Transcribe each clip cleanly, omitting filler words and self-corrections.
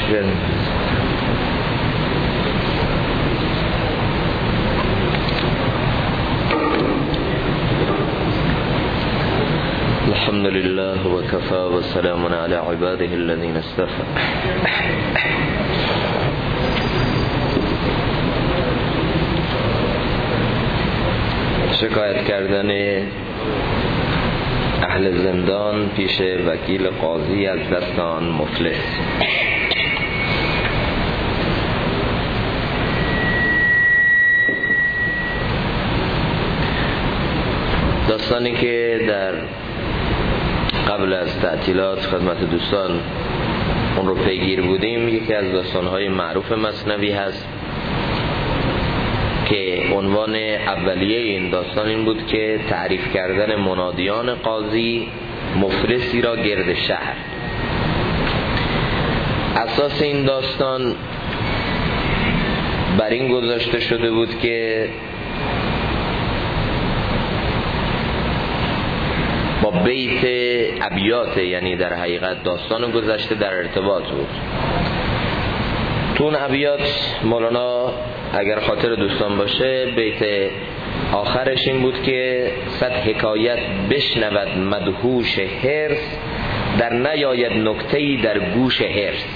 الحمد لله وكفى وسلام على عباده الذين اصطفى. شکایت کردن اهل زندان پیش وکیل قاضی از دست آن مفلس. داستانی که در قبل از تعطیلات خدمت دوستان اون رو پیگیر بودیم، یکی از داستان‌های معروف مثنوی هست که عنوان اولیه این داستان این بود که تعریف کردن منادیان قاضی مفلسی را گرد شهر. اساس این داستان بر این گذاشته شده بود که با بیت ابیات، یعنی در حقیقت داستان گذشته در ارتباط بود. تو اون ابیات مولانا اگر خاطر دوستان باشه بیت آخرش این بود که صد حکایت بشنود مدهوش حرص، در نیاید نکته‌ای در گوش حرص.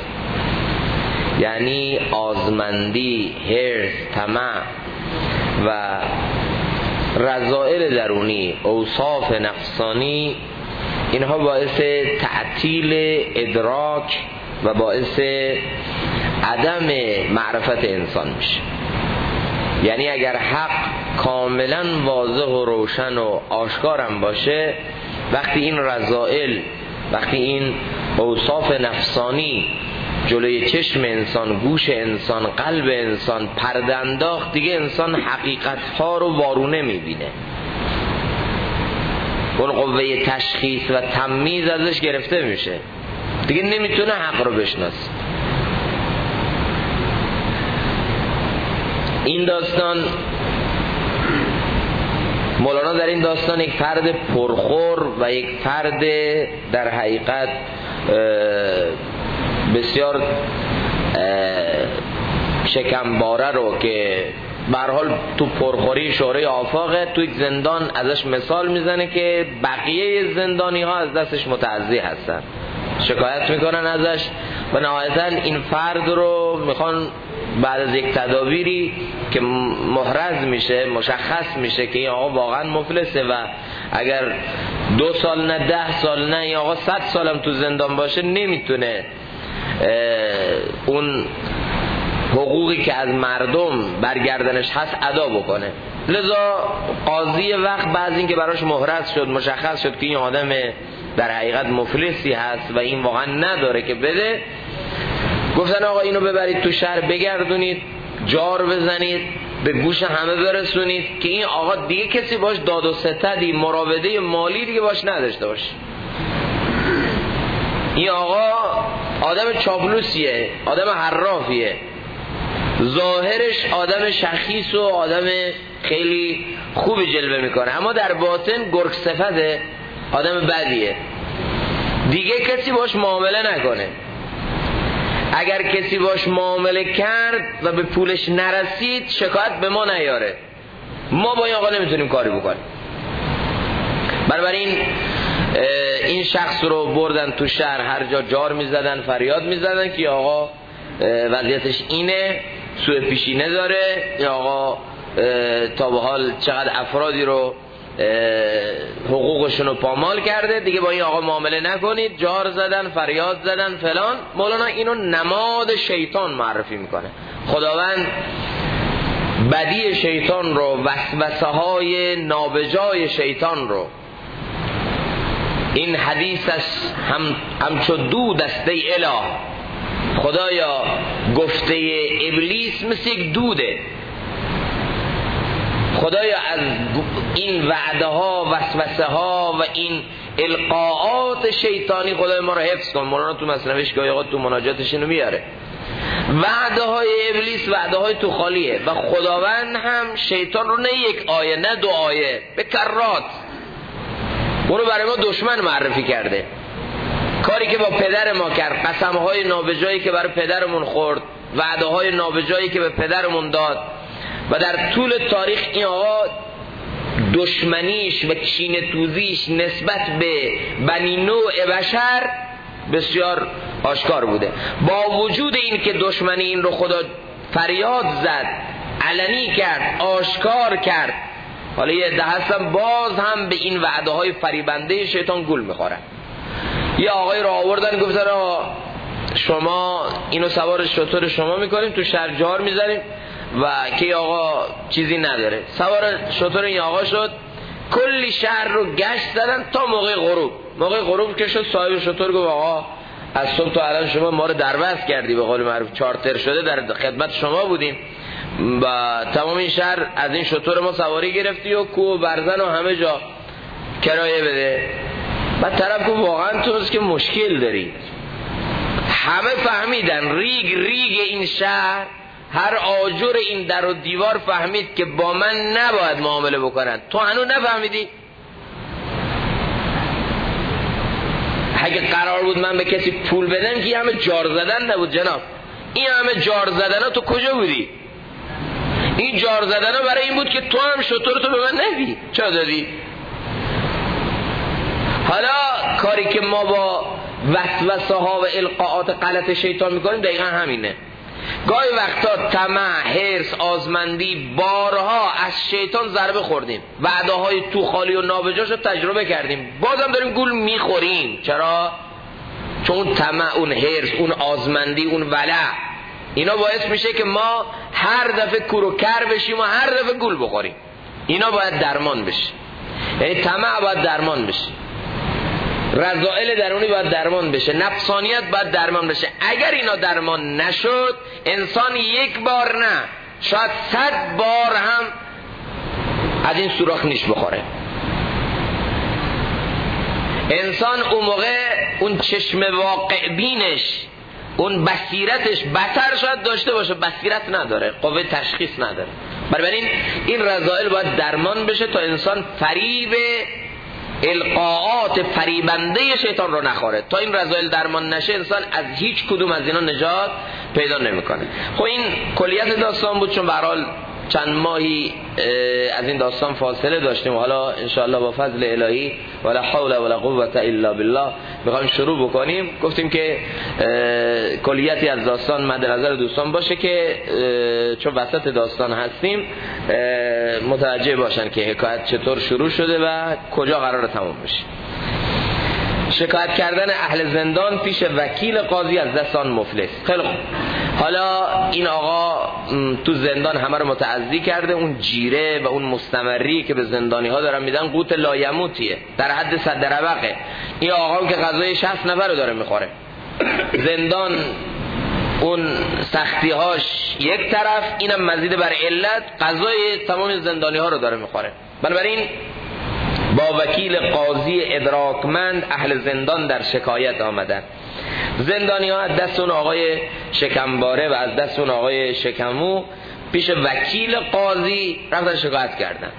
یعنی آزمندی، حرص، طمع و رذائل درونی، اوصاف نفسانی، اینها باعث تعطیل ادراک و باعث عدم معرفت انسان میشه. یعنی اگر حق کاملا واضح و روشن و آشکارم باشه، وقتی این رذائل، وقتی این اوصاف نفسانی جلوی چشم انسان، گوش انسان، قلب انسان پرده انداخت، دیگه انسان حقیقتها رو وارونه میبینه. اون قوه تشخیص و تمییز ازش گرفته میشه، دیگه نمیتونه حق رو بشناسه. این داستان، مولانا در این داستان یک فرد پرخور و یک فرد در حقیقت بسیار شکمباره رو که به هر حال تو پرخوری شهره آفاقه، تو یک زندان ازش مثال میزنه که بقیه زندانی ها از دستش متعزی هستن، شکایت میکنن ازش و نهایتا این فرد رو میخوان بعد از یک تدابیری که محرز میشه، مشخص میشه که این آقا واقعا مفلسه و اگر 2 سال نه 10 سال نه این آقا 100 سالم تو زندان باشه نمیتونه اون حقوقی که از مردم برگردنش هست ادا بکنه. لذا قاضی وقت بعد این که براش محرز شد، مشخص شد که این آدم در حقیقت مفلسی هست و این واقعا نداره که بده، گفتن آقا اینو ببرید تو شهر بگردونید، جار بزنید، به گوش همه برسونید که این آقا دیگه کسی باش داد و ستدی، مراوده مالی دیگه باش نداشته باشه. این آقا آدم چاپلوسیه، آدم حرافیه، ظاهرش آدم شخیص و آدم خیلی خوبی جلوه میکنه، اما در باطن گرگ صفته، آدم بدیه، دیگه کسی باش معامله نکنه. اگر کسی باش معامله کرد و به پولش نرسید شکایت به ما نیاره، ما با این آقا نمیتونیم کاری بکنیم. بنابراین این شخص رو بردن تو شهر، هر جا جار میزدن، فریاد میزدن که آقا وضعیتش اینه، سوء پیشینه داره، یا آقا تا به حال چقدر افرادی رو حقوقشون رو پامال کرده، دیگه با این آقا معامله نکنید. جار زدن، فریاد زدن فلان. مولانا اینو نماد شیطان معرفی میکنه. خداوند بدی شیطان رو، وسوسه های نابجای شیطان رو، این حدیثش همچو دود است ای اله، خدایا گفته ابلیس مثل یک دوده، خدایا از این وعده ها، وسوسه ها و این القاءات شیطانی خدای ما رو حفظ کن. مولانا تو مثنویش گاهی اوقات تو مناجاتش اینو میاره، وعده های ابلیس وعده های تو خالیه و خداوند هم شیطان رو نه یک آیه نه 2 آیه به کرات اونو برای ما دشمن معرفی کرده. کاری که با پدر ما کرد، قسمهای نابجایی که برای پدرمون خورد، وعده های نابجایی که به پدرمون داد، و در طول تاریخ این آقا دشمنیش و کینه توزیش نسبت به بنی نوع بشر بسیار آشکار بوده. با وجود این که دشمنی این رو خدا فریاد زد، علنی کرد، آشکار کرد، حالا یه عده هستن باز هم به این وعده های فریبنده شیطان گول میخورن. یه آقای رو آوردن گفتن شما اینو سوار شتر شما میکنیم، تو شهر جار میزنیم و که آقا چیزی نداره. سوار شتر این آقا شد، کلی شهر رو گشت زدن تا موقع غروب. موقع غروب که شد صاحب شتر گفت آقا از صبح تا الان شما ما رو دربست کردی، به قول معروف چارتر شده در خدمت شما بودیم و تمام این شهر از این شتر ما سواری گرفتی و کوه و برزن و همه جا کرایه بده. بعد طرف گفت واقعا تو که مشکل داری. همه فهمیدن، ریگ این شهر، هر آجر این در و دیوار فهمید که با من نباید معامله بکنن. تو هنوز نفهمیدی؟ اگه قرار بود من به کسی پول بدم که همه جار زدن نبود جناب. این همه جار زدن ها تو کجا بودی؟ این جار زدن ها برای این بود که تو هم شطور تو به من ندی. چرا دادی؟ حالا کاری که ما با وسوسه ها و القاءات غلط شیطان میکنیم دقیقا همینه. گاهی وقتا طمع، حرص، آزمندی، بارها از شیطان ضربه خوردیم، وعده های تو خالی و نابجاش رو تجربه کردیم، بازم داریم گول میخوریم. چرا؟ چون اون طمع، اون حرص، اون آزمندی، اون ولع، اینا باعث میشه که ما هر دفعه کور و کر بشیم و هر دفعه گول بخوریم. اینا باید درمان بشه. یعنی طمع باید درمان بشه، رذائل درونی باید درمان بشه، نفسانیت باید درمان بشه. اگر اینا درمان نشد، انسان یک بار نه شاید 100 بار هم از این سوراخ نیش بخوره. انسان اون موقع اون چشم واقع بینش، اون بصیرتش بصر شاید داشته باشه، بصیرت نداره، قوه تشخیص نداره. بنابراین این رذائل باید درمان بشه تا انسان فریب القاءات فریبنده شیطان رو نخوره. تا این رذائل درمان نشه انسان از هیچ کدوم از اینا نجات پیدا نمیکنه. خب این کلیت داستان بود، چون به هر حال چند ماهی از این داستان فاصله داشتیم. حالا انشاءالله با فضل الهی ولا حول ولا قوة الا بالله میخوایم شروع بکنیم. گفتیم که کلیتی از داستان مد نظر دوستان باشه که چون وسط داستان هستیم متوجه باشن که حکایت چطور شروع شده و کجا قرار تمام بشه. شکایت کردن اهل زندان پیش وکیل قاضی از دستان مفلس. خیلی خوب، حالا این آقا تو زندان همه رو متعذی کرده. اون جیره و اون مستمری که به زندانی ها دارن میدن قوت لایموتیه، در حد صد ربقه. این آقا که غذای 60 نفر رو داره میخوره. زندان اون سختی هاش یک طرف، اینم مزید بر علت غذای تمام زندانی ها رو داره میخوره. بنابراین با وکیل قاضی ادراکمند اهل زندان در شکایت آمدن. زندانی ها از دست اون آقای شکمباره و از دست اون آقای شکمو پیش وکیل قاضی رفتن شکایت کردن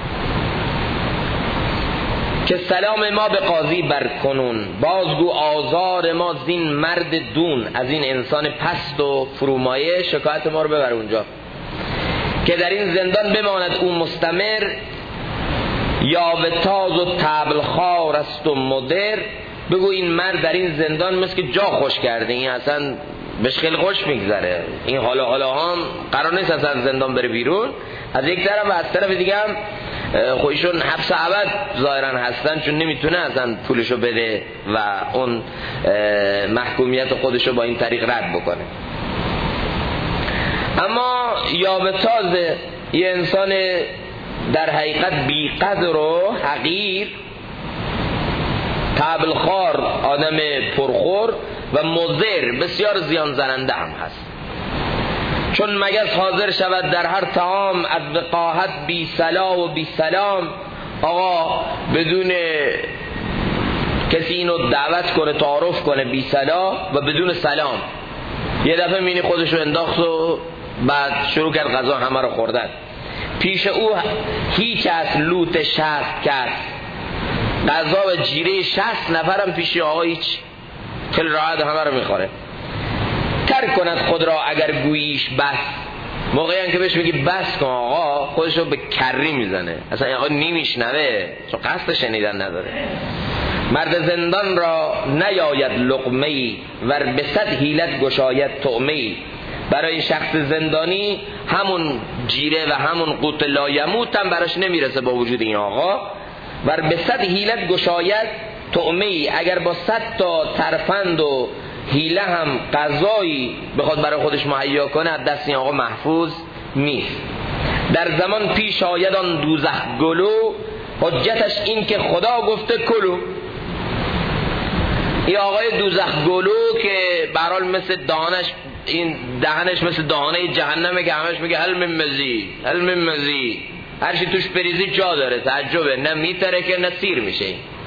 که سلام ما به قاضی برکنون، بازگو آزار ما زین مرد دون، از این انسان پست و فرومایه شکایت ما رو ببر اونجا که در این زندان بماند اون مستمر، یا به تاز و تبلخار است و مدر. بگو این مرد در این زندان مثل که جا خوش کرده، این اصلا بهش خیلی خوش میگذره، این حالا هم قرار نیست اصلا زندان بره بیرون. از یک طرف و از طرف دیگه هم خودشون حبس ابد ظاهرا هستن، چون نمیتونه اصلا پولشو بده و اون محکومیت خودشو با این طریق رد بکنه. اما یا به تاز یه انسان در حقیقت بیقدر و حقیر، تبلخار آدم پرخور و مضر بسیار زیان زننده هم هست. چون مگس حاضر شود در هر طعام از وقاحت بی صلا و بی سلام. آقا بدون کسی اینو دعوت کنه، تعارف کنه، بی صلا و بدون سلام، یه دفعه مینی خودشو انداخت و بعد شروع کرد غذا همه رو خوردن. پیش او هیچ از لوت 60 کس، غذا و جیره 60 نفرم پیش آقا هیچ. خیلی راحت همه رو میخوره. ترک کند خود را اگر گوییش بس. موقعی هم که بهش میگی بس کن آقا، خودشو به کری میزنه، اصلا آقا نمیشنوه چون قصد شنیدن نداره. مرد زندان را نیاید لقمه‌ای ور به صد حیلت گشاید طعمه‌ای. برای این شخص زندانی همون جیره و همون قوت لایموت هم براش نمیرسه با وجود این آقا. ور به صد حیلت گشاید طعمه‌ای، اگر با 100 تا ترفند و حیله هم غذایی بخواد برای خودش مهیا کنه، از دست این آقا محفوظ نیست. در زمان پیش آید آن دوزخ گلو، حجتش این که خدا گفته کلو. این آقای دوزخ گلو که به هر حال مثل دهانش، این دهنش مثل دهانه جهنمه که همش میگه هل من مزید هل من مزید، هر چی توش بریزی جا داره. تعجبه، نه میتره که نه سیر میشه.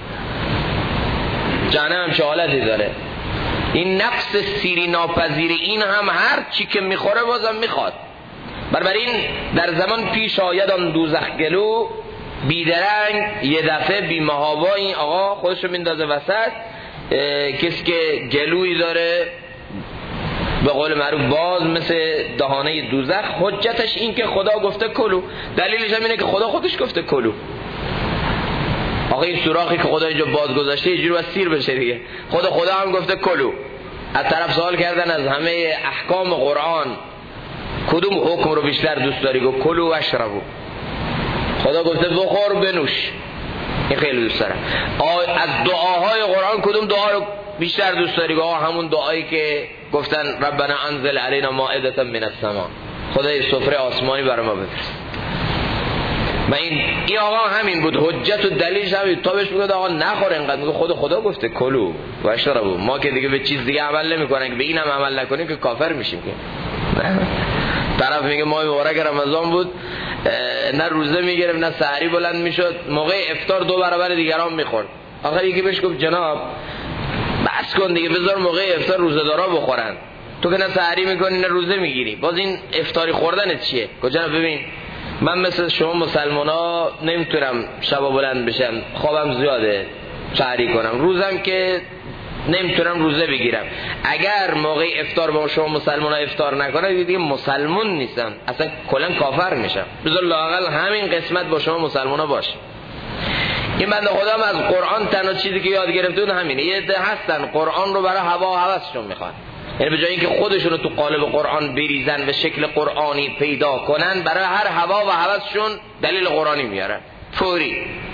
جهنم هم چه حالتی داره. این نفس سیری ناپذیر این هم هر چی که میخوره بازم میخواد. بنابراین در زمان پیش آید آن دوزخ گلو، بیدرنگ یه دفعه بی محابا این آقا خودشو میندازه وسط. کسی که گلویی داره به قول معروف باز مثل دهانه دوزخ، حجتش این که خدا گفته کلو. دلیلش هم اینه که خدا خودش گفته کلو. آقا این سوراخی که خدا اینجا باز گذاشته یه جور باید سیر بشه دیگه. خدا هم گفته کلو. از طرف سوال کردن از همه احکام قرآن کدوم حکم رو بیشتر دوست داری؟ گفت کلو و اشربو. خدا گفته بخور بنوش، این خیلی دوست دارم. از دعاهای قرآن کدوم دعا رو بیشتر دوست داری؟ گفت همون دعایی که گفتن ربنا انزل علینا مائدة من السماء، خدای سفره آسمانی برای ما بفرست. و این آقا همین بود، حجت و دلیلش همین. تا بهش میگه آقا نخور اینقدر، میگه خدا گفته کلو و اشربو. ما که دیگه به چیز دیگه عمل نمیکنن که به اینم عمل نکنیم که کافر میشیم که. طرف میگه ماه مبارک رمضان بود، نه روزه میگرفت نه سحری بلند میشد، موقع افطار 2 برابر دیگران میخورد. آخر یکی بهش گفت جناب بس کن دیگه، بذار موقع افطار روزه‌دارا بخورن، تو که نه سحری میکنی نه روزه میگیری، باز این افطاری خوردنت چیه؟ گفت جناب ببین من مثل شما مسلمانا نمیتونم شبا بلند بشم، خوابم زیاده سحری کنم، روزم که نمیتونم روزه بگیرم. اگر موقع افطار با شما مسلمانا افطار نکنه دیگه مسلمون نیستم، اصلا کلا کافر میشم. بذار لااقل همین قسمت با شما مسلمانا باشه. این بنده خدا هم از قرآن تنها چیزی که یاد گرفته بود همینه. یه عده هستن قرآن رو برای هوا و هوسشون میخوان، یعنی به جای اینکه خودشون رو تو قالب قرآن بریزن و شکل قرآنی پیدا کنن، برای هر هوا و هوسشون دلیل قرآنی میارن فوری.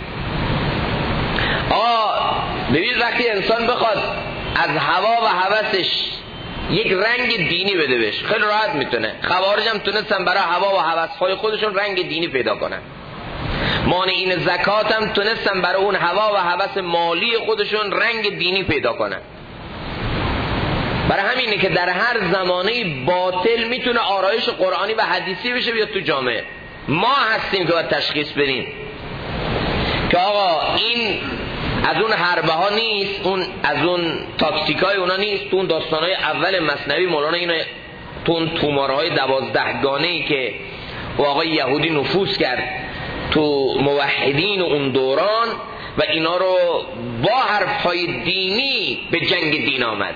ببین وقتی انسان بخواد از هوا و هوسش یک رنگ دینی بده بهش، خیلی راحت میتونه. خوارج هم تونستن برای هوا و هوس‌های خودشون رنگ دینی پیدا کنن. مانعین زکات هم تونستن برای اون هوا و هوس مالی خودشون رنگ دینی پیدا کنن. برای همینه که در هر زمانه باطل میتونه آرایش قرآنی و حدیثی بشه بیاد تو جامعه. ما هستیم که باید تشخیص بدیم که آقا این از اون حربه ها نیست، اون از اون تاکتیکای اونا نیست. تو اون داستانهای اول مثنوی مولانا اینو تو اون تومارهای 12 گانه‌ای که و آقای یهودی نفوذ کرد تو موحدین اون دوران و اینا رو با حرفهای دینی به جنگ دین آمد.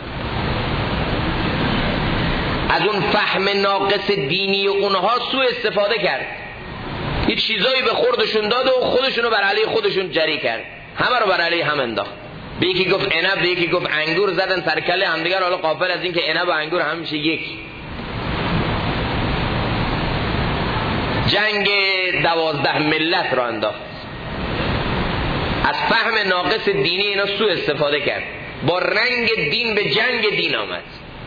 از اون فهم ناقص دینی اونها سوء استفاده کرد، یه چیزایی به خوردشون داد و خودشونو بر علیه خودشون جری کرد، همه رو بر علیه هم انداخت. به یکی گفت عنب، به یکی گفت انگور، زدن سر کله همدیگر. حالا غافل از این که عنب و انگور هم میشه یک. جنگ 12 ملت را انداخت. از فهم ناقص دینی اینا سوء استفاده کرد، با رنگ دین به جنگ دین آمد.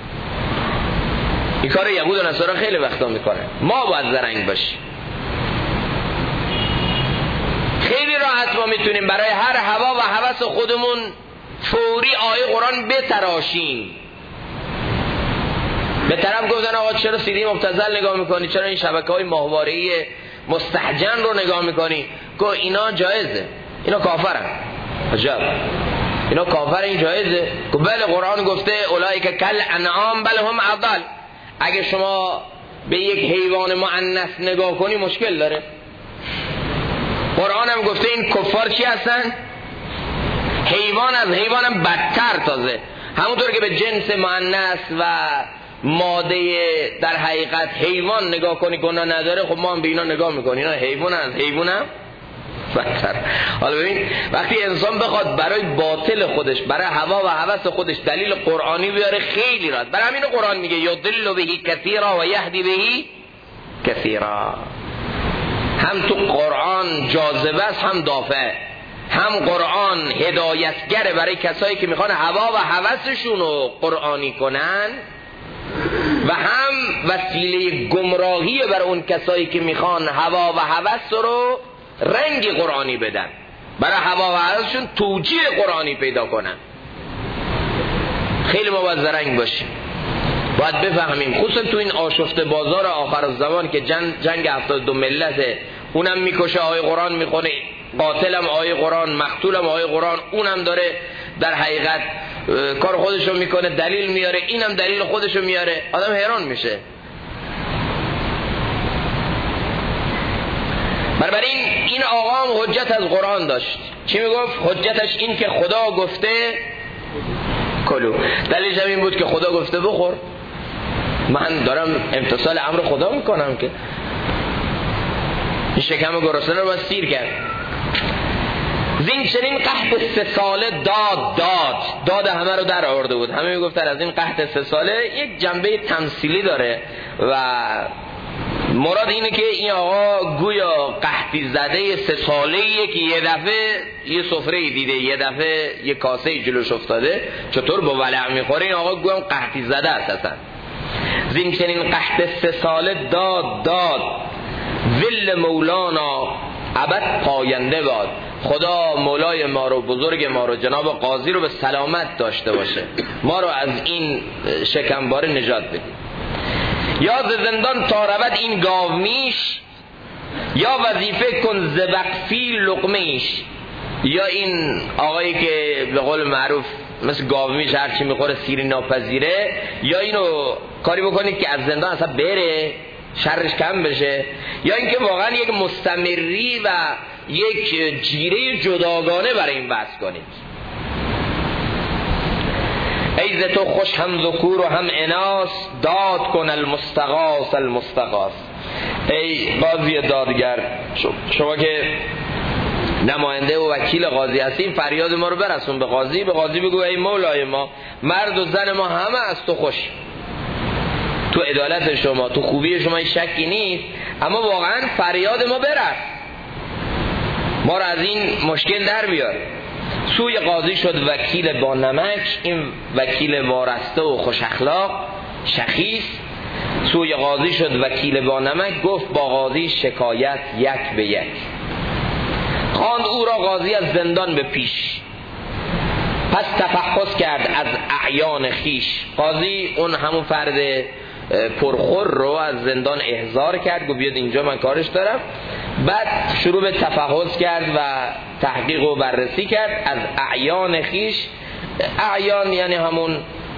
این کار یهود و نصارا خیلی وقتا میکنه. ما باید زرنگ باشیم. خیلی راحت ما میتونیم برای هر هوا و هوس خودمون فوری آیه قرآن بتراشیم. به طرف گفتن آقا چرا سیدی مبتذل نگاه میکنی، چرا این شبکه‌های ماهواره‌ای مستهجن رو نگاه میکنی؟ گفت اینا جایزه، اینا کافرن. عجب، اینا کافر، این جایزه؟ گفت بله قرآن گفته اولئک کل انعام بل هم اضل. اگه شما به یک حیوان مؤنث نگاه کنی مشکل داره. قرآن هم گفته این کفار چی هستن؟ حیوان از حیوانم بدتر. تازه همونطور که به جنس مؤنث و ماده در حقیقت حیوان نگاه کنی گناه نداره، خب ما هم به اینا نگاه میکنیم، اینا حیوان از حیوانم بدتر. حالا ببین وقتی انسان بخواد برای باطل خودش، برای هوا و هوس خودش دلیل قرآنی بیاره خیلی راحت. برای همین قرآن میگه یضل به کثیرا و یهدی به کثیرا. هم تو قرآن جاذبه است، هم دافع. هم قرآن هدایتگره برای کسایی که میخوان هوا و هوسشون رو قرآنی کنن، و هم وسیله گمراهی برای اون کسایی که میخوان هوا و هوس رو رنگ قرآنی بدن، برای هوا و هوسشون توجیه قرآنی پیدا کنن. خیلی ما باید زرنگ باشیم، باید بفهمیم، خصوصا تو این آشفته بازار آخر الزمان که جنگ 72 ملته، اونم میکشه آیه قرآن میخونه، قاتلم آیه قرآن، مقتولم آیه قرآن، اونم داره در حقیقت کار خودشو میکنه، دلیل میاره، اینم دلیل خودشو میاره، آدم حیران میشه. بنابراین این آقا هم حجت از قرآن داشت. چی میگفت؟ حجتش این که خدا گفته کلو، دلیلش هم این بود که خدا گفته بخور. من دارم امتثال امر خدا میکنم که این شکم گرسنه رو باید سیر کرد. زین چنین قحط 3 ساله داد همه رو در آورده بود. همه میگفتن از این قحط 3 ساله یک جنبه تمثیلی داره و مراد اینه که این آقا گویا قحطی زده 3 ساله‌ایه که یه دفعه یه سفره دیده، یه دفعه یه کاسه جلوش افتاده، چطور با ولع میخوره. این آقا گویا قحطی زده است اصلا. زین چنین قحط 3 ساله داد ول مولانا ابد پاینده باد. خدا مولای ما رو، بزرگ ما رو، جناب قاضی رو به سلامت داشته باشه، ما رو از این شکمباره نجات بده. یا ز زندان تا رود این گاومیش، یا وظیفه کن ز وقفی لقمه‌ایش. یا این آقایی که به قول معروف مثل گاومیش هرچی میخوره سیری ناپذیره، یا اینو کاری بکنید که از زندان اصلا بره، شرش کم بشه، یا اینکه واقعا یک مستمری و یک جیره جداگانه برای این بحث کنید. ای ز تو خوش هم ذکور و هم اناس، داد کن المستغاث. ای قاضی دادگر، شما که نماینده و وکیل قاضی هستیم، فریاد ما رو برسون به قاضی. به قاضی بگو ای مولای ما، مرد و زن ما همه از تو خوش، تو عدالت شما، تو خوبی شما شکی نیست، اما واقعا فریاد ما برس، ما رو از این مشکل در بیار. سوی قاضی شد وکیل با نمک، این وکیل وارسته و خوش اخلاق شخیص. سوی قاضی شد وکیل با نمک، گفت با قاضی شکایت یک به یک. خواند او را قاضی از زندان به پیش، پس تفحص کرد از اعیان خیش. قاضی اون همون فرد پرخور رو از زندان احضار کرد، گفت بیاد اینجا من کارش دارم. بعد شروع به تفحص کرد و تحقیق و بررسی کرد از اعیان خیش. اعیان یعنی همون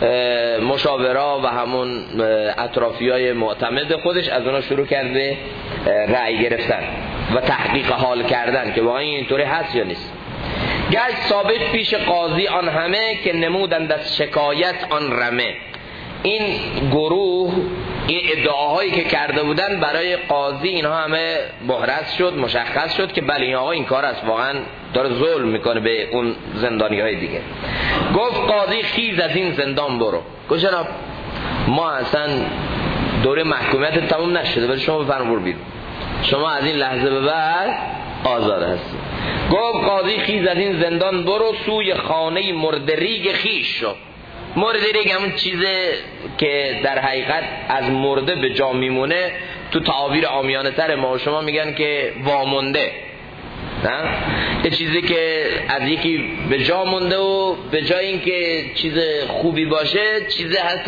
مشاورا و همون اطرافیای معتمد خودش، از اونا شروع کرد به رأی گرفتن و تحقیق حال کردن که واقعا اینطوری هست یا نیست. گشت ثابت پیش قاضی آن همه، که نمودند از شکایت آن رمه. این گروه، این ادعاهایی که کرده بودن برای قاضی، اینها همه محرز شد، مشخص شد که بله این آقا این کار است، واقعا داره ظلم میکنه به اون زندانی های دیگه. گفت قاضی خیز از این زندان برو. گفت جناب ما اصلا دوره محکومیت تموم نشده، ولی شما بفرمایید برو بیرون، شما از این لحظه به بعد آزاد هستی. گفت قاضی خیز از این زندان برو، سوی خانه مردریگ خیش شو. مردریگ همون چیزه که در حقیقت از مرده به جا میمونه، تو تعابیر عامیانه تر ما و شما میگن که وامونده، نه؟ یه چیزی که از یکی به جا مونده و به جای اینکه چیز خوبی باشه، چیز حتی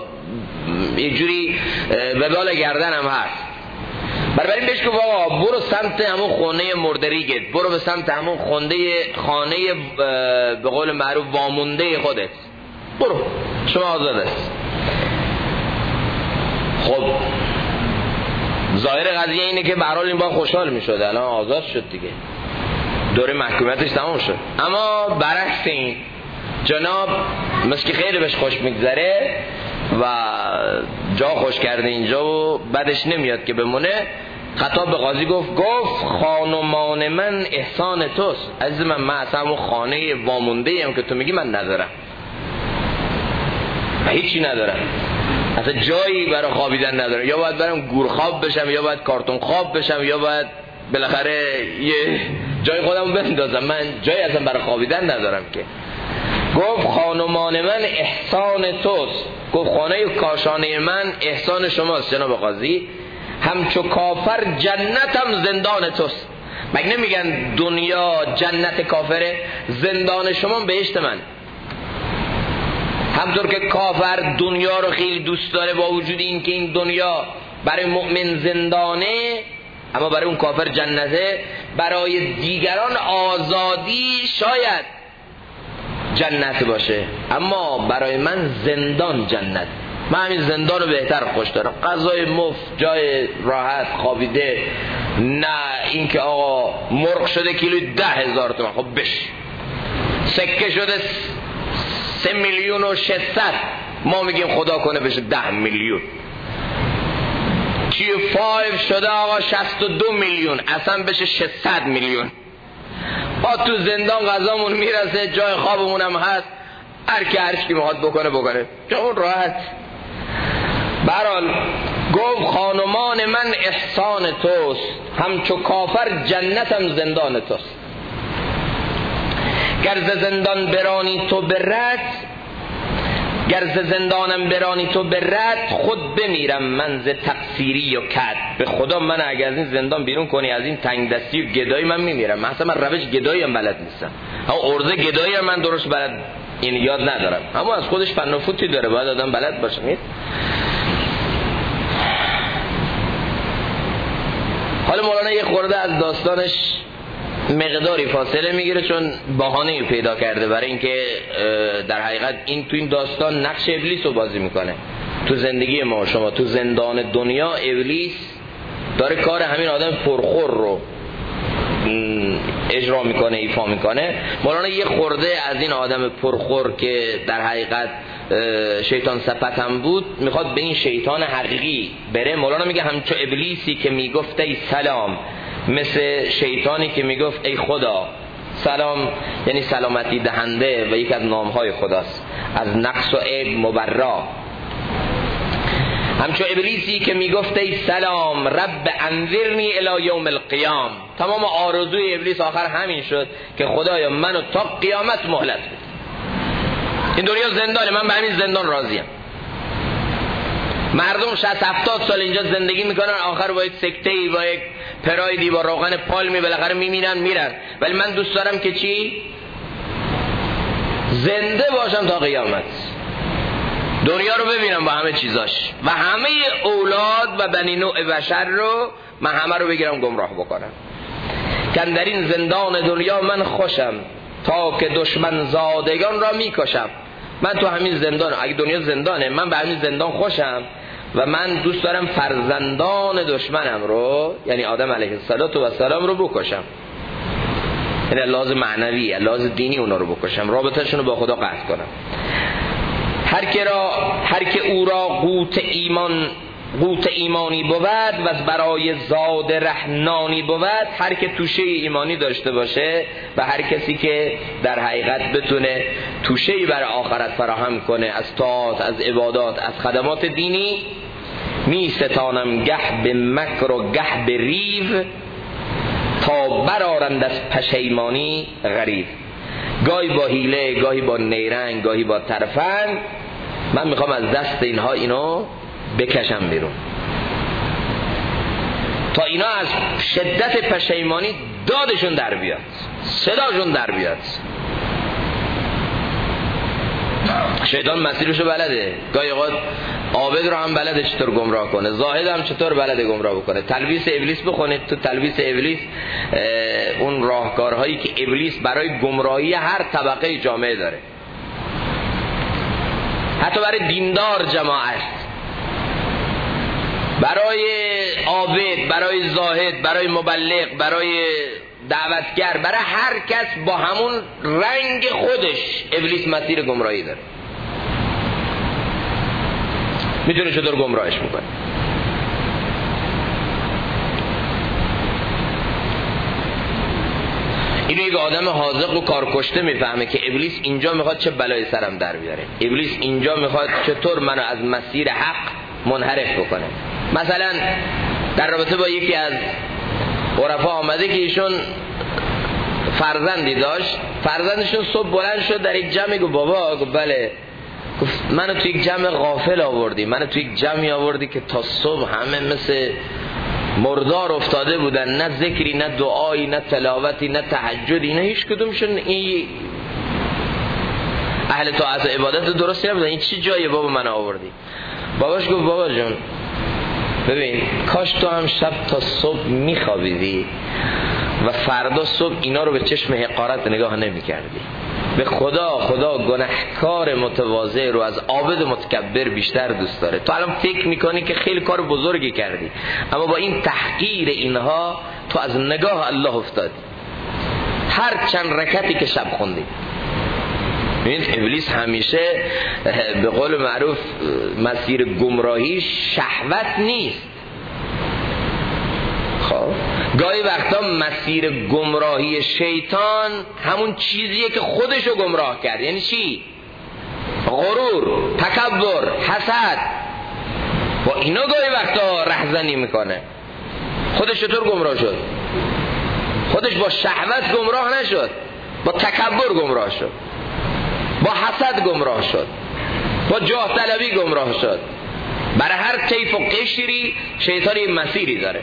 یه جوری به بال گردن هم هست. بنابراین بهش گفت آقا برو سمت همون خانه مردریگت، برو به سمت همون خانه به قول معروف وامونده خودت، برو شما آزاد است. خب ظاهر قضیه اینه که به هر حال این با خوشحال میشد، الان آزاد شد دیگه، دوره محکومیتش تمام شد. اما برعکس این جناب مثل که خیلی بهش خوش میگذره و جا خوش کرده اینجا و بعدش نمیاد که بمونه، خطاب به قاضی گفت خانمان من احسان توست. عزیز من اصلا اون خانه وامونده ایم که تو میگی من ندارم، هیچی ندارم، اصلا جایی برای خوابیدن ندارم، یا باید برم گورخواب بشم، یا باید کارتون خواب بشم، یا باید بالاخره یه جای خودمو بندازم، من جایی اصلا برای خوابیدن ندارم که. گفت خانمان من احسان توست. گفت خانه کاشانه من احسان شماست جناب قاضی، همچو کافر جنتم زندان توست. مگه نمیگن دنیا جنت کافره، زندان شما بهشت من. همطور که کافر دنیا رو خیلی دوست داره با وجود این که این دنیا برای مؤمن زندانه، اما برای اون کافر جنته، برای دیگران آزادی شاید جنت باشه، اما برای من زندان جنت. من همین زندان رو بهتر خوش دارم، غذای مفت، جای راحت، خوابیده، نه اینکه آقا مرغ شده کیلوی 10,000 تومان، خب بش سکه شده 3,600,000، ما میگیم خدا کنه بشه 10 میلیون. Q5 شده آقا 62 میلیون، اصلا بشه 600 میلیون. ما تو زندان غذامون میرسه، جای خوابمون هم هست، هر کی میخواد بکنه جامون راحت. برحال گفت خانمان من احسان توست، همچو کافر جنتم زندان توست. گر ز زندان برانی تو برد، گر ز زندانم برانی تو برد، خود بمیرم من ز تقصیری و کد. به خدا من اگر از این زندان بیرون کنی، از این تنگ دستی و گدایی، من میمیرم. مثلا من روش گدایی هم بلد نیستم، اما ارزه گدایی هم من درست بلد این یاد ندارم، اما از خودش فن و فوتی داره، باید آدم بلد باشه. حالا مولانا یه خورده از داستانش مقداری فاصله میگیره، چون بهانه‌ای پیدا کرده برای اینکه در حقیقت تو این داستان نقش ابلیس رو بازی میکنه تو زندگی ما. شما تو زندان دنیا ابلیس داره کار همین آدم پرخور رو اجرا میکنه، ایفا میکنه. مولانا یه خورده از این آدم پرخور که در حقیقت شیطان صفت هم بود میخواد به این شیطان حقیقی بره. مولانا میگه همچو ابلیسی که میگفت ای سلام، مثل شیطانی که میگفت ای خدا. سلام یعنی سلامتی دهنده و یکی از نامهای خداست، از نقص و عیب مبرا. همچو ابلیسی که میگفت ای سلام، رب انذرنی الی یوم القیام. تمام آرزوی ابلیس آخر همین شد که خدایا منو تا قیامت مهلت بده. این دنیا زندانه، من به همین زندان راضیم. مردم 60-70 سال اینجا زندگی میکنن، آخر با یک سکته‌ای، با یک پرایدی، با روغن پالمی بالاخره میمیرن میرن. ولی من دوست دارم که چی؟ زنده باشم تا قیامت، دنیا رو ببینم با همه چیزاش و همه اولاد و بنی نوع بشر رو من همه رو بگیرم گمراه بکنم. که در این زندان دنیا من خوشم، تا که دشمن زادگان را میکشم. من تو همین زندان، اگه دنیا زندانه، من به همین زندان خوشم و من دوست دارم فرزندان دشمنم رو، یعنی آدم علیه السلام رو بکشم. یعنی لازم معنوی، لازم دینی اونا رو بکشم، رابطه‌شون رو با خدا قطع کنم. هر که او را قوت ایمانی بود و از برای زاد رحنانی بود. هر که توشه ایمانی داشته باشه و هر کسی که در حقیقت بتونه توشه‌ای برای آخرت فراهم کنه، از طاعات، از عبادات، از خدمات دینی، می ستانم گه به مکر و گه به ریو، تا برآرند از پشیمانی غریب. گاهی با حیله، گاهی با نیرنگ، گاهی با ترفند، من میخوام از دست اینها اینو بکشم بیرون تا اینا از شدت پشیمانی دادشون در بیاد، صداشون در بیاد. شیطان مسیرشو بلده، گاهی اوقات عابد رو هم بلده چطور گمراه کنه، زاهد هم چطور بلده گمراه بکنه. تلبیس ابلیس بخونید، تو تلبیس ابلیس اون راهکارهایی که ابلیس برای گمراهی هر طبقه جامعه داره، حتی برای دیندار جماعت، برای عابد، برای زاهد، برای مبلغ، برای دعوتگر، برای هر کس با همون رنگ خودش ابلیس مسیر گمراهی داره، میتونه چطور گمراهش میکنه. اینو یک آدم حاذق و کارکشته میفهمه که ابلیس اینجا میخواد چه بلای سرم در بیاره، ابلیس اینجا میخواد چطور منو از مسیر حق منحرف بکنه. مثلا در رابطه با یکی از عرفا آمده که ایشون فرزندی داشت، فرزندشون صبح بلند شد در یک جمعی، گفت بابا، گفت بله، گفت منو تو یک جمع غافل آوردی، منو تو یک جمعی آوردی که تا صبح همه مثل مردار افتاده بودن، نه ذکری، نه دعایی، نه تلاوتی، نه تهجدی، نه هیچ کدومشون این اهل طاعت و عبادت درستی نبودن. این چی جایه بابا من آوردی؟ باباش گفت بابا جون ببین، کاش تو هم شب تا صبح میخوابیدی و فردا صبح اینا رو به چشم حقارت نگاه نمی کردی. به خدا گناهکار متواضع رو از عابد متکبر بیشتر دوست داره. تو الان فکر میکنی که خیلی کار بزرگی کردی، اما با این تحقیر اینها تو از نگاه الله افتادی، هر چند رکعتی که شب خوندی. این ابلیس همیشه به قول معروف مسیر گمراهی شهوت نیست. خب گاهی وقتا مسیر گمراهی شیطان همون چیزیه که خودشو گمراه کرد. یعنی چی؟ غرور، تکبر، حسد. با اینا گاهی وقتا رهزنی میکنه. خودش چطور گمراه شد؟ خودش با شهوت گمراه نشد، با تکبر گمراه شد، با حسد گمراه شد، با جاه طلبی گمراه شد. برای هر طیف و قشری شیطان این مسیری داره.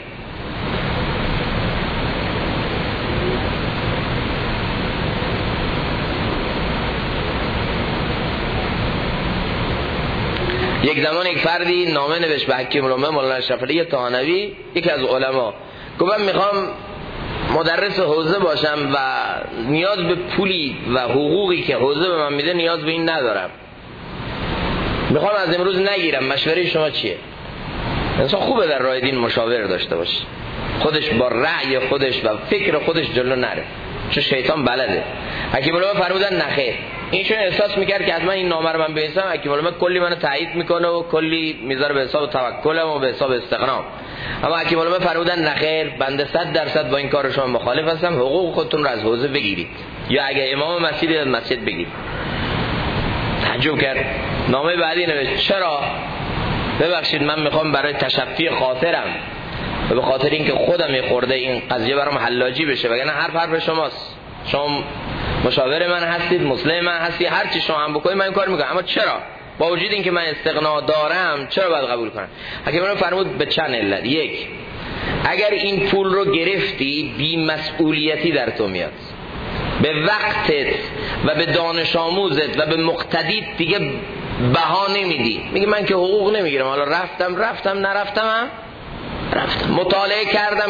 یک زمان یک فردی نامه نوشت به حکیم الامه مولانا اشرف علی طحانوی، یکی از علما، گفت من میخوام مدرس حوزه باشم و نیاز به پولی و حقوقی که حوزه به من میده نیاز به این ندارم، میخوام از امروز نگیرم، مشوره شما چیه؟ انسان خوبه در راه دین مشاور داشته باشه، خودش با رأی خودش و فکر خودش جلو نره، چون شیطان بلده. حکیم الامه فرمودن نخیر. اینشون احساس میکرد که از من این نامه رو من بنویسم، حکیم الامه کلی منو تایید میکنه و کلی میذاره به حساب توکلم و به حساب استغنام. اما حکیم الامه فرمودن نخیر، بنده 100% با این کار شما مخالف هستم، حقوق خودتون رو از حوزه بگیرید، یا اگه امام مسجد از مسجد بگیرید. تعجب کرد. نامه بعدی نوشت چرا؟ ببخشید من میخوام برای تشفی خاطرم و به خاطر اینکه خودم یه خورده این قضیه برام حلاجی بشه، وگرنه حرف شماست، شما مشاور من هستید، مسلم من هستی، هر چی شما هم بکنید من این کار میکنم، اما چرا با وجود اینکه من استغنا دارم چرا باید قبول کنم؟ حکیم الامه فرمود به چند علت. یک، اگر این پول رو گرفتی بی مسئولیتی در تو میاد، به وقتت و به دانش آموزت و به مقتدیت دیگه بها نمیدی، میگی من که حقوق نمیگیرم، حالا رفتم نرفتم، مطالعه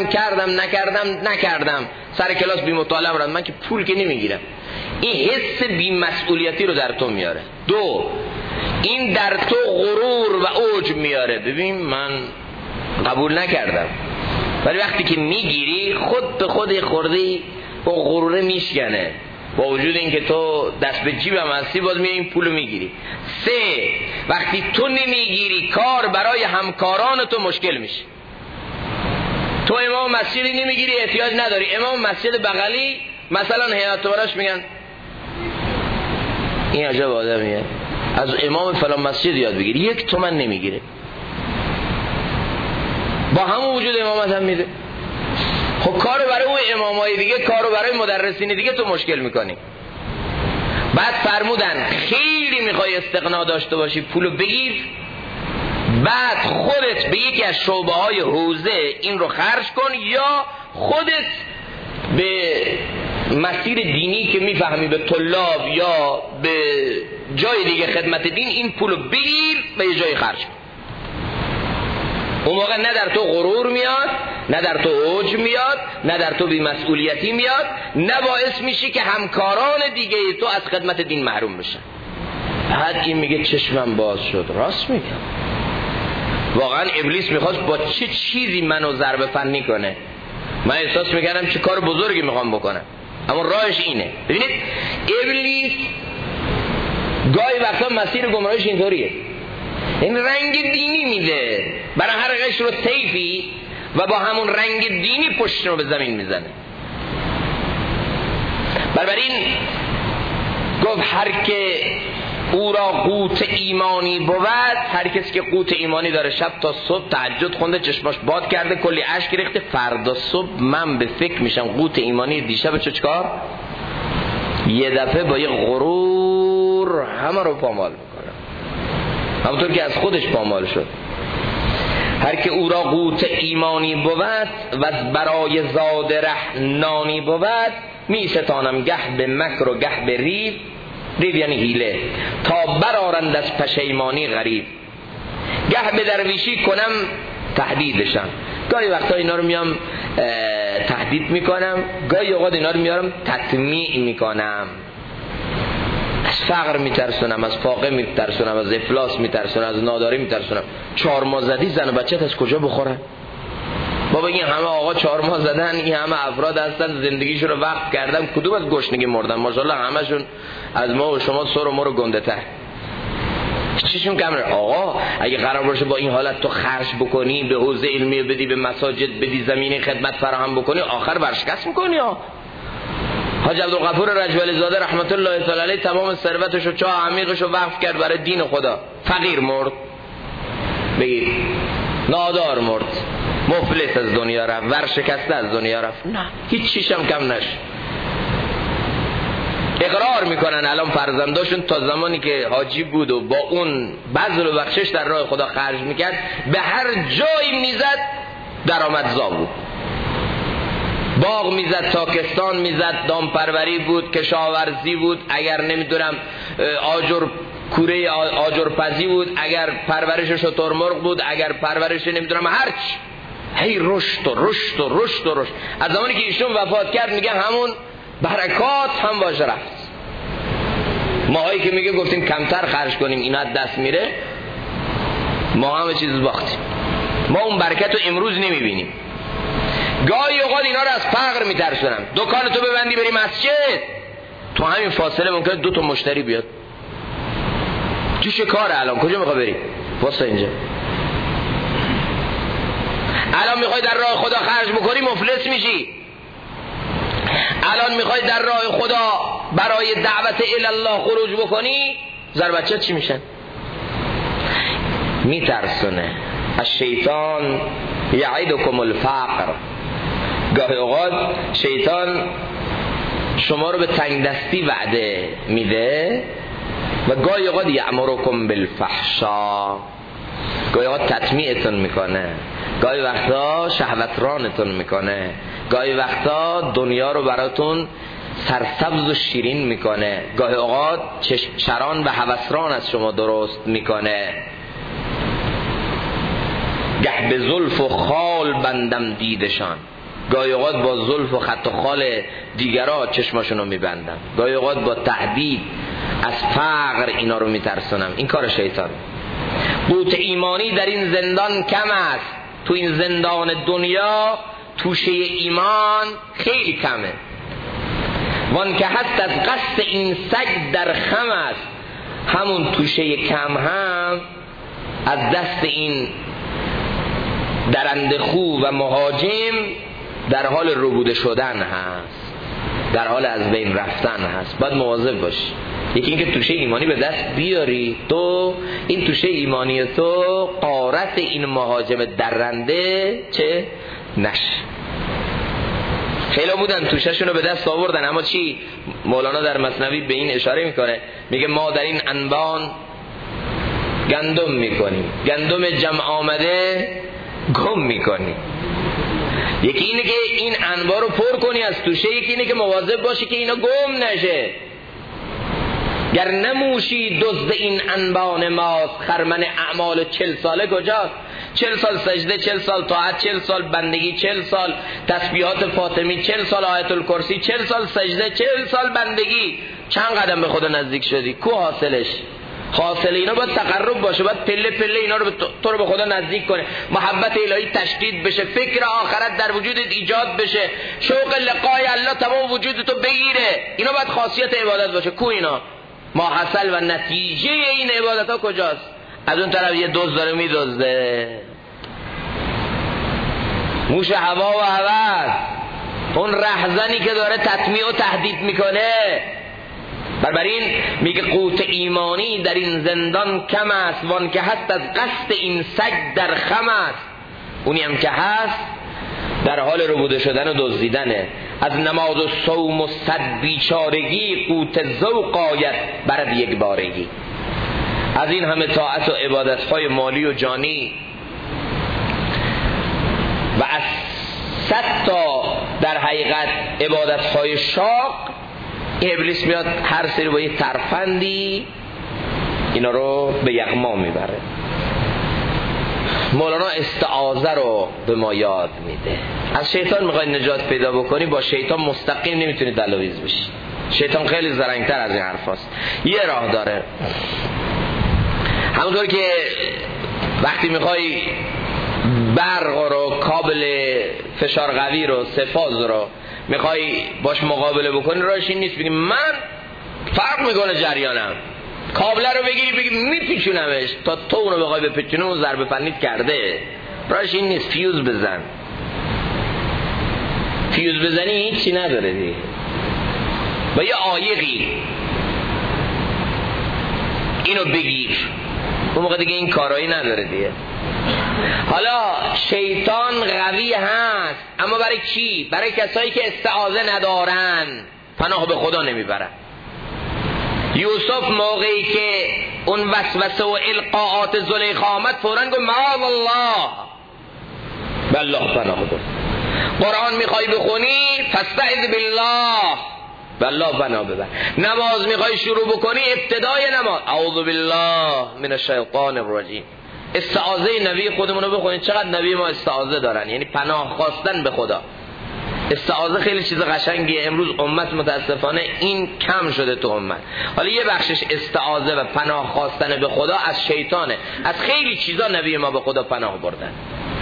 نکردم، سر کلاس بی مطالعه برم، من که پول که نمیگیرم. این حس بی مسئولیتی رو در تو میاره. دو، این در تو غرور و عجب میاره، ببین من قبول نکردم، ولی وقتی که میگیری خود به خود خوردی با غروره میشکنه، با وجود اینکه تو دست به جیبم هستی باز میای این پولو میگیری. سه، وقتی تو نمیگیری کار برای همکاران تو مشکل میشه. تو امام مسجدی نمیگیری احتیاج نداری، امام مسجد بغلی مثلا هیئت وراش میگن این عجب آدمیه، از امام فلان مسجد یاد بگیری، 1 تومن نمیگیره، با همون وجود امامت هم میده. خب کارو برای اون امامای دیگه، کارو برای مدرسین دیگه تو مشکل میکنی. بعد فرمودن خیلی میخوای استغنا داشته باشی پولو بگیر، بعد خودت به یکی از شعبه های حوزه این رو خرج کن، یا خودت به مسیر دینی که میفهمی به طلاب یا به جای دیگه خدمت دین این پولو بگیر و یه جای خرج کن. اون موقع نه در تو غرور میاد، نه در تو عجب میاد، نه در تو بی‌مسئولیتی میاد، نه باعث میشی که همکاران دیگه تو از خدمت دین محروم بشن. بعد این میگه چشمم باز شد، راست میگم، واقعا ابلیس میخواست با چه چیزی منو ضربه فنی کنه. من احساس میکردم چه کار بزرگی میخوام بکنم، اما راهش اینه. ببینید ابلیس گاهی وقتا مسیر گمراهیش اینطوریه، این رنگ دینی میده برای هر قشر و طیفی و با همون رنگ دینی پشت رو به زمین میزنه. بنابراین گفت هر که او را قوت ایمانی بود، هر کسی که قوت ایمانی داره شب تا صبح تهجد خونده، چشماش باد کرده، کلی اشک ریخته، فردا صبح من به فکر میشم قوت ایمانی دیشب چیکار، یه دفعه با یه غرور همه رو پامال میکنم، همونطور که از خودش پامال شد. هر که او را قوت ایمانی بود و برای زاد ره نانی بود، می ستانم گه به مکر و گه به ریو یعنی حیله، تا برآرند از پشیمانی غریب. گه به درویشی کنم تهدیدشم، گاهی وقتا اینا رو میام تهدید میکنم، گاهی اوقات اینا رو میارم تطمیع میکنم. از فقر میترسونم، از فاقه میترسونم، از افلاس میترسونم، از ناداری میترسونم. 4 ماه زدی زن و بچت از کجا بخورن؟ بابا این همه آقا 4 ماه زدن، این همه افراد هستن زندگیشون رو وقف کردن، کدوم از گشنگی مردن؟ ماشاءالله همشون از ما و شما سر و مرو گنده تر، چیشون کمره. آقا اگه قرار باشه با این حالت تو خرج بکنی، به حوزه علمی بدی، به مساجد بدی، زمینه خدمت فراهم بکنی، آخر ورشکست میکنی. حاج عبدالغفور رجولی زاده رحمت الله تعالی علیه تمام ثروتش و چاه عمیقش رو وقف کرد برای دین خدا. فقیر مرد، بگید نادار مرد، مفلس از دنیا رفت، ورشکسته از دنیا رفت، نه هیچ چیش هم کم نشد. اقرار میکنن الان فرزنداشون تا زمانی که حاجی بود و با اون بذل و بخشش در راه خدا خرج میکرد، به هر جایی میزد درآمدزا بود. باغ میزد، تاکستان میزد، دامپروری بود، کشاورزی بود، اگر نمیدونم کوره آجرپزی بود، اگر پرورش شترمرغ بود، اگر پرورش نمیدونم هرچی، هی رشد و رشد و رشد و رشد. از زمانی که ایشون وفات کرد میگه همون برکات هم باشه رفت. ماهایی که میگه گفتیم کمتر خرج کنیم اینا دست میره، ما همه چیز باختیم، ما اون برکت رو امروز نمیبینیم. گاهی اوقات اینا رو از فقر میترسونم. دکان تو ببندی بری مسجد، تو همین فاصله ممکنه 2 تا مشتری بیاد. تو چه کاره الان؟ کجا میخوای بری؟ واسه اینجا. الان میخوای در راه خدا خرج بکنی مفلس میشی. الان میخوای در راه خدا برای دعوت الی الله خروج بکنی، زر بچه چی میشن؟ میترسونه. الشیطان یعیدکم الفقر. گاهی اوقات شیطان شما رو به تنگ دستی وعده میده و گاهی اوقات یأمرکم بالفحشاء، گاهی اوقات تطمیعتون میکنه، گاهی وقتا شهوترانتون میکنه، گاهی وقتا دنیا رو براتون سرسبز و شیرین میکنه، گاهی اوقات چشمچران و هوسران از شما درست میکنه. گه به زلف و خال بندم دیدشان، گاهی اوقات با زلف و خط و خال دیگرها چشماشون رو میبندم، گاهی اوقات با تهدید از فقر اینا رو میترسونم. این کار شیطان. قوت ایمانی در این زندان کم است، تو این زندان دنیا توشه ایمان خیلی کمه. وان که هست از قصد این سگ در خم است، همون توشه کم هم از دست این درنده خو و مهاجم در حال ربوده شدن هست، در حال از بین رفتن هست. باید مواظب باشی. یکی اینکه توشه ایمانی به دست بیاری، تو این توشه ایمانی تو غارت این مهاجم درنده چه نشه. خیلی بودن توشه شونو به دست آوردن، اما چی؟ مولانا در مثنوی به این اشاره میکنه، میگه ما در این انبان گندم میکنیم، گندم جمع آمده گم میکنیم. یکی اینه که این انبار رو پر کنی از توشه، یکی اینه که مواظب باشی که اینا گم نشه. گر نموشی دزد این انبان ماست، خرمن اعمال 40 ساله کجاست؟ 40 سال سجده، 40 سال طاعت، 40 سال بندگی، 40 سال تسبیحات فاطمی، 40 سال آیت الکرسی، 40 سال سجده، 40 سال بندگی. چند قدم به خدا نزدیک شدی؟ کو حاصلش؟ حاصل اینا باید تقرب باشه، باید پله پله اینا رو تو رو به خدا نزدیک کنه، محبت الهی تشدید بشه، فکر آخرت در وجودت ایجاد بشه، شوق لقای الله تمام وجودت رو بگیره. اینا باید خاصیت عبادت باشه. کو اینا؟ ما حاصل و نتیجه این عبادت ها کجاست؟ از اون طرف یه دزد داره میدزده، موش هوا و هوس، اون رهزنی که داره تطمیع و تهدید میکنه. بنابراین میگه قوت ایمانی در این زندان کم است، وان که هست از قصد این سگ در خم است. اونی هم که هست در حال ربوده شدن و دزدیدنه. از نماز و صوم و صد بیچارگی قوت ذوق آید برد یک بارگی. از این همه طاعت و عبادت‌های مالی و جانی و از 100 تا در حقیقت عبادت‌های شاق، ابلیس میاد هر سری با یه ترفندی اینا رو به یغما میبره. مولانا استعاذه رو به ما یاد میده. از شیطان میخوای نجات پیدا بکنی، با شیطان مستقیم نمیتونی دلاویز بشی. شیطان خیلی زرنگتر از این حرفاست. یه راه داره، همونطور که وقتی میخوای برق رو، کابل فشار قوی رو، سه‌فاز رو میخوای باش مقابله بکنی، راهش این نیست بگی من فرق میکنه جریانم، کابل رو بگیری بگی میپیچونمش تا تو اونو بخوای بپیچونی اون ضربه فنیت کرده. راهش این نیست. فیوز بزن. فیوز بزنی هیچی نداره دیگه. با یه عایقی اینو بگیر، اون موقع دیگه این کارایی نداره دیگه. حالا شیطان قوی هست، اما برای کی؟ برای کسایی که استعاذه ندارن، پناه به خدا نمیبرن. یوسف موقعی که اون وسوسه و القاءات زلیخا آمد فوراً گفت معاذ الله، بالله پناه برد. قرآن میخوای بخونی فاستعذ بالله، بالله پناه ببر. نماز میخوای شروع بکنی ابتدای نماز اعوذ بالله من الشیطان الرجیم. استعاذه نبی خودمون رو بخونید. چقدر نبی ما استعاذه دارن، یعنی پناه خواستن به خدا. استعاذه خیلی چیز قشنگیه. امروز امت متاسفانه این کم شده تو امت. حالا یه بخشش استعاذه و پناه خواستن به خدا از شیطانه. از خیلی چیزا نبی ما به خدا پناه بردن.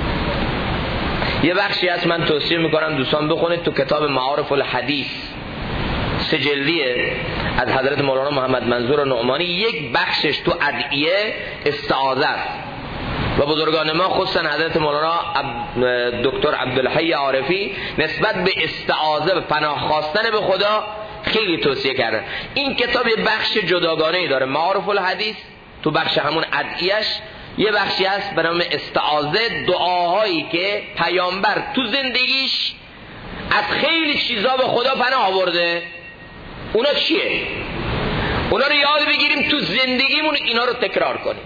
یه بخشی هست من توصیه میکنم دوستان بخونید، تو کتاب معارف الحدیث 3 جلدیه از حضرت مولانا محمد منظور نعمانی. یک بخشش تو ادعیه استعاذه است و بزرگان ما خصوصا حضرت مولانا دکتر عبدالحی عارفی نسبت به استعاذه و پناه خواستن به خدا خیلی توصیه کردن. این کتاب یه بخش جداگانه‌ای داره، معارف الحدیث. تو بخش همون ادعیه‌اش یه بخشی هست به نام استعاذه، دعاهایی که پیامبر تو زندگیش از خیلی چیزا به خدا پناه آورده. اونا چیه؟ اونا رو یاد بگیریم تو زندگیمون اینا رو تکرار کنیم.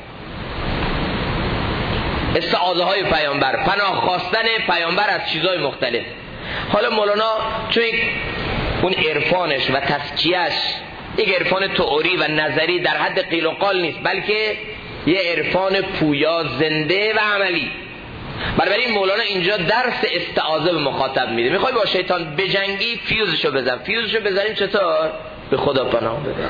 استعاذه های پیامبر، پناه خواستن پیامبر از چیزهای مختلف. حالا مولانا چون اون عرفانش و تزکیه‌اش یک عرفان تئوری و نظری در حد قیل و قال نیست، بلکه یه عرفان پویا، زنده و عملی. بنابراین مولانا اینجا درس استعاذه به مخاطب میده. میخوای با شیطان بجنگی، فیوزشو بزن. فیوزشو بزنیم چطور؟ به خدا پناه ببر.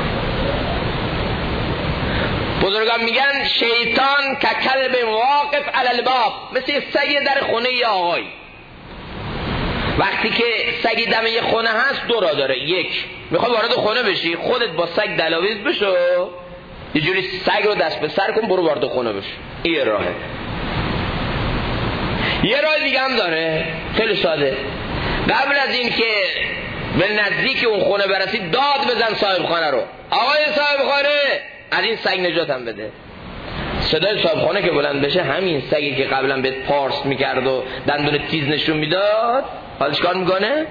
بزرگان میگن شیطان که کلب واقف علی الباب، مثل سگ در خونه ی آقای. وقتی که سگی دم یه خونه هست دو راه داره. یک، میخوای وارد خونه بشی، خودت با سگ دلاویز بشو، یه جوری سگ رو دست به سر کن برو وارد خونه بشو. این راهه. یه راه دیگه هم داره، خیلی ساده. قبل از این که به نزدیک اون خونه برسی داد بزن صاحب خانه رو، آقای صاحب خانه از این سگ نجاتم بده. صدای صاحب خانه که بلند بشه، همین سگی که قبلا بهت پارس میکرد و دندون تیز نشون میداد حالا چیکار میکنه؟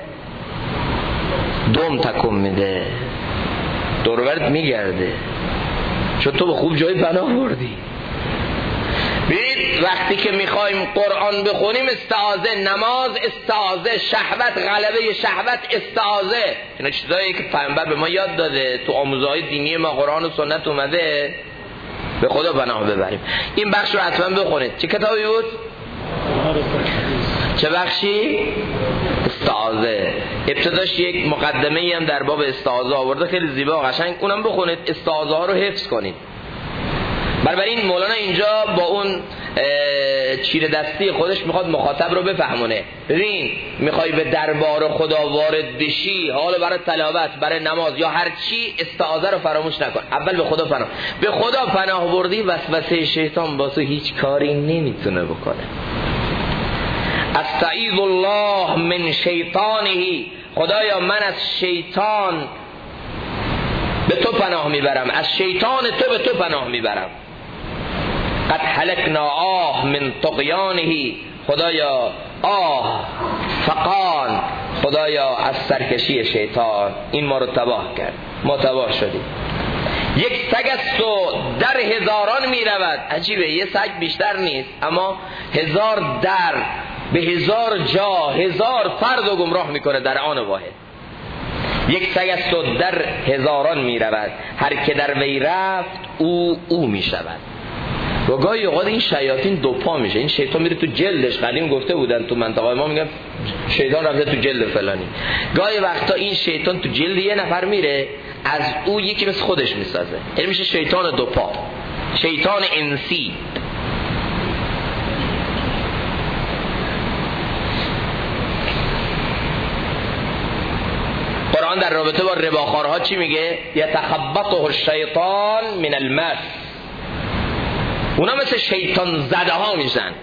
دم تکون میده، دور و برت میگرده، چون تو به خوب جای پناه بردی. ببینید وقتی که میخوایم قرآن بخونیم استعاذه، نماز استعاذه، شهوت، غلبه شهوت استعاذه، اینا چیزایی که پیامبر به ما یاد داده، تو آموزهای دینی ما قرآن و سنت اومده. به خدا پناه ببریم. این بخش رو حتما بخونید. چه کتابی بود؟ چه بخشی؟ استعاذه. ابتداش یک مقدمه‌ای هم در باب استعاذه آورده، خیلی زیبا و قشنگ. اونم بخونید، استعاذه ها رو حفظ کنید. بنابراین مولانا اینجا با اون چیره دستی خودش میخواد مخاطب رو بفهمونه. ببین میخوای به دربار خدا وارد بشی، حالا برای تلاوت، برای نماز یا هر چی، استعاذه رو فراموش نکن. اول به خدا پناه. به خدا پناه بردی، وسوسه شیطان با تو هیچ کاری نمیتونه بکنه. استعیذ الله من شیطانه، خدایا من از شیطان به تو پناه میبرم، از شیطان تو به تو پناه میبرم. قد حلقنا آه من طغیانه، خدایا آه فقان، خدایا از سرکشی شیطان این ما رو تباه کرد، ما تباه شدیم. یک سگ است و در هزاران می رود. عجیبه، یه سگ بیشتر نیست اما هزار در به هزار جا هزار فرد و گمراه میکنه در آن واحد. یک سگ است و در هزاران می رود، هر که در وی رفت او می شود. و گاهی اوقات این شیاطین دو پا میشه، این شیطان میره تو جلدش. قدیم گفته بودن تو منطقه ما میگن شیطان رفته تو جلد فلانی. گاهی وقتا این شیطان تو جلد یه نفر میره، از او یکی مثل خودش میسازه. این میشه شیطان دو پا، شیطان انسی. قرآن در رابطه با رباخوارها چی میگه؟ یتخبطه الشیطان من المس، اونا مثل شیطان زده ها میشن.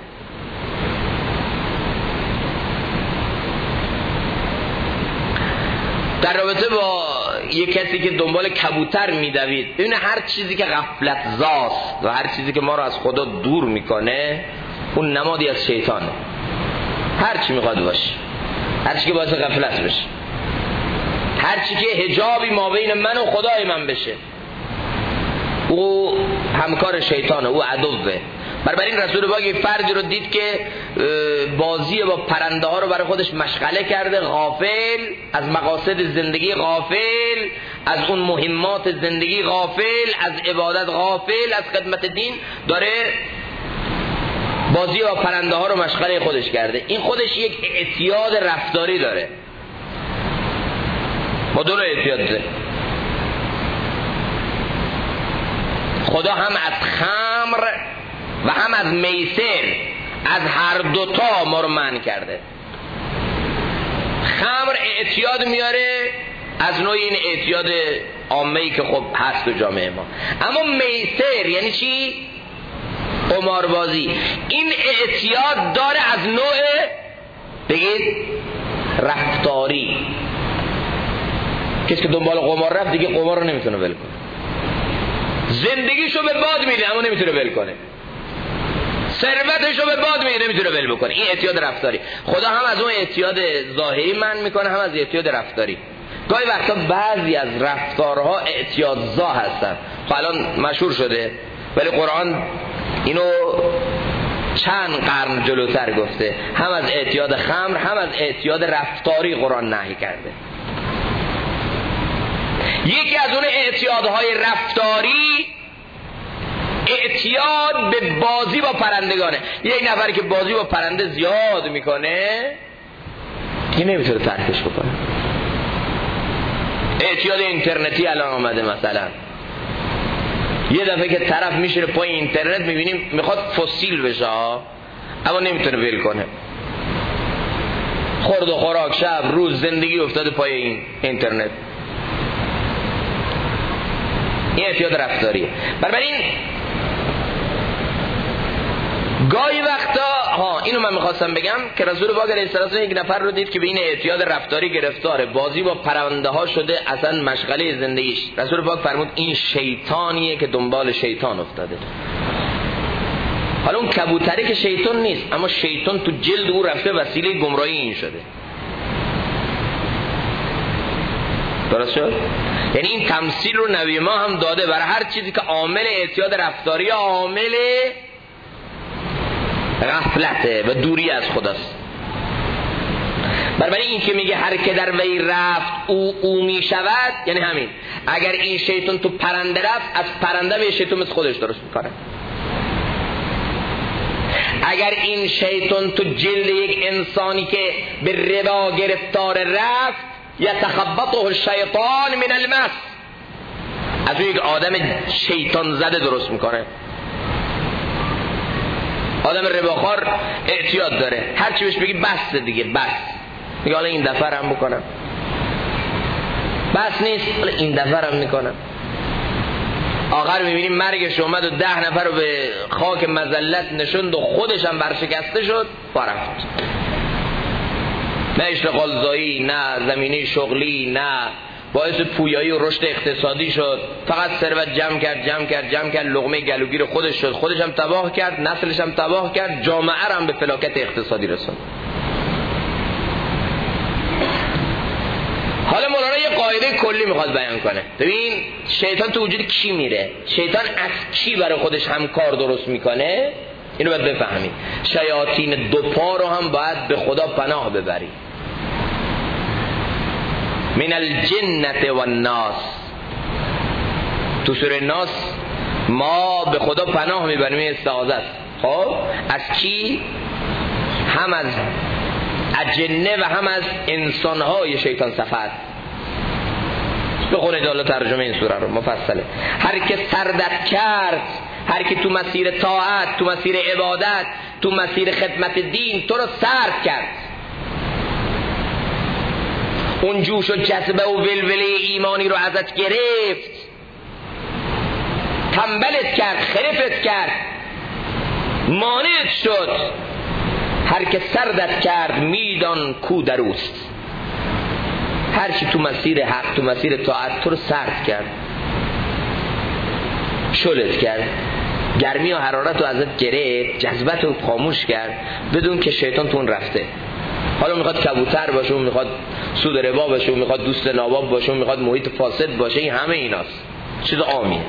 در رابطه با یک کسی که دنبال کبوتر میدوید، ببینه هر چیزی که غفلت زاست و هر چیزی که ما رو از خدا دور میکنه اون نمادی از شیطانه. هر چی میخواد باشه، هر چی که باعث غفلت بشه، هر چی که حجابی ما بین من و خدای من بشه، او همکار شیطانه، او عدوه. بنابراین رسول پاک فردی رو دید که بازی با پرنده ها رو برای خودش مشغله کرده، غافل از مقاصد زندگی، غافل از اون مهمات زندگی، غافل از عبادت، غافل از خدمت دین، داره بازی با پرنده ها رو مشغله خودش کرده. این خودش یک اعتیاد رفتاری داره. ما دو نوع اعتیاد داره. خدا هم از خمر و هم از میسر، از هر دوتا ما رو منع کرده. خمر اعتیاد میاره، از نوع این اعتیاد عامه‌ای که خب هست تو جامعه ما. اما میسر یعنی چی؟ قماربازی. این اعتیاد داره از نوع بگید رفتاری. کسی که دنبال قمار رفت دیگه قمار رو نمیتونه ول کنه، زندگیشو به باد میده اما نمیتونه ول کنه، ثروتشو به باد میده نمیتونه ول بکنه. این اعتیاد رفتاری. خدا هم از اون اعتیاد ظاهری منع میکنه، هم از اعتیاد رفتاری. گاهی وقتا بعضی از رفتارها اعتیادزا هستن. خب الان مشهور شده، ولی قرآن اینو چند قرن جلوتر گفته. هم از اعتیاد خمر هم از اعتیاد رفتاری قرآن نهی کرده. یکی از اون اعتیادهای رفتاری اعتیاد به بازی با پرندگانه. یک نفر که بازی با پرنده زیاد میکنه دیگه نمیتونه ترکش بکنه. اعتیاد اینترنتی الان آمده. مثلا یه دفعه که طرف میشه پای اینترنت میبینیم میخواد فسیل بشه اما نمیتونه ول کنه. خورد و خوراک، شب روز زندگی افتاده پای این اینترنت. این اعتیاد رفتاریه. بنابراین گاهی وقتا اینو من میخواستم بگم که رسول پاک علیه السلام یک نفر رو دید که به این اعتیاد رفتاری گرفتاره، بازی با پرنده ها شده، اصلا مشغله زندگیش. رسول پاک فرمود این شیطانیه که دنبال شیطان افتاده. حالا اون کبوتری که شیطان نیست، اما شیطان تو جلد او رفته، وسیله گمراهی این شده. درست شد؟ یعنی این تمثیل رو نبی ما هم داده برای هر چیزی که عامل اعتیاد رفتاری، عامل غفلته و دوری از خداست. برای این که میگه هر که در وی رفت او می شود، یعنی همین. اگر این شیطان تو پرنده رفت، از پرنده به شیطان مثل خودش درست میکنه. اگر این شیطان تو جلد یک انسانی که به ربا گرفتار رفت، یتخبطه الشیطان من المس، از یک آدم شیطان زده درست میکنه. آدم رباخوار اعتیاد داره، هر چی بهش بگی بس دیگه، بس میگه حالا این دفعه هم بکنم، بس نیست حالا این دفعه هم میکنم. آخر میبینیم مرگش اومد و 10 نفر رو به خاک مذلت نشوند و خودش هم برشکسته شد فرفت. نه اشتغال زایی، نه زمینه شغلی، نه باعث پویایی و رشد اقتصادی شد، فقط ثروت جمع کرد، لقمه گلوگیر خودش شد، خودش هم تباه کرد، نسلش هم تباه کرد، جامعه هم به فلاکت اقتصادی رسوند. حالا مولانا یه قاعده کلی میخواد بیان کنه. ببین شیطان تو وجود کی میره، شیطان از کی برای خودش هم کار درست میکنه، اینو باید بفهمی. شیاطین دو پا رو هم باید به خدا پناه ببری. من الجنة والناس، تو سوره ناس ما به خدا پناه میبریم، این استعاذه است. خب از کی؟ هم از جنه و هم از انسانهای شیطان صفت. بخونید حالا ترجمه این سوره رو مفصله. هر که سردت کرد، هر که تو مسیر طاعت، تو مسیر عبادت، تو مسیر خدمت دین تو رو سرد کرد، اون جوش و جذبه و ولوله ایمانی رو ازت گرفت، تنبلت کرد، خرفت کرد، مانعت شد، هر که سردت کرد میدان کو دروست. هر چی تو مسیر حق، تو مسیر طاعت تو رو سرد کرد، شلت کرد، گرمی و حرارت رو ازت گرفت، جذبت رو خاموش کرد، بدون که شیطان تو اون رفته. حالا میخواد کبوتر باشه، میخواد سود ربا باشه، میخواد دوست ناباب باشه، میخواد محیط فاسد باشه، این همه ایناست، چیز عامیه.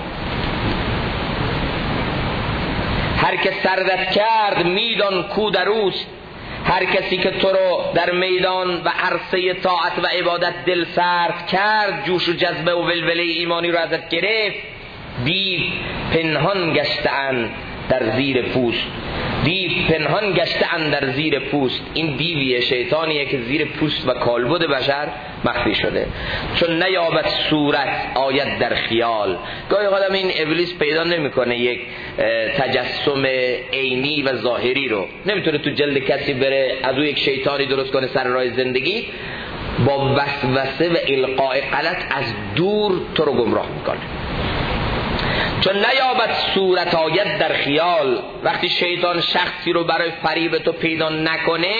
هر که سردت کرد میدان کو دروست، هر کسی که تو رو در میدان و عرصه طاعت و عبادت دل سرد کرد، جوش و جذبه و ولوله ایمانی رو ازت گرفت، دیو پنهان گشته‌اند در زیر پوست. دیو پنهان گشته‌اند در زیر پوست، این دیویه، شیطانیه که زیر پوست و کالبد بشر مخفی شده. چون نیابد صورت آید در خیال. گاهی آدم این ابلیس پیدا نمیکنه یک تجسم عینی و ظاهری رو، نمیتونه تو جلد کسی بره از او یک شیطانی درست کنه سر راه زندگی، با وسوسه و القاء غلط از دور تو رو گمراه میکنه. چون نیابد صورت آید در خیال، وقتی شیطان شخصی رو برای فریب تو پیدا نکنه،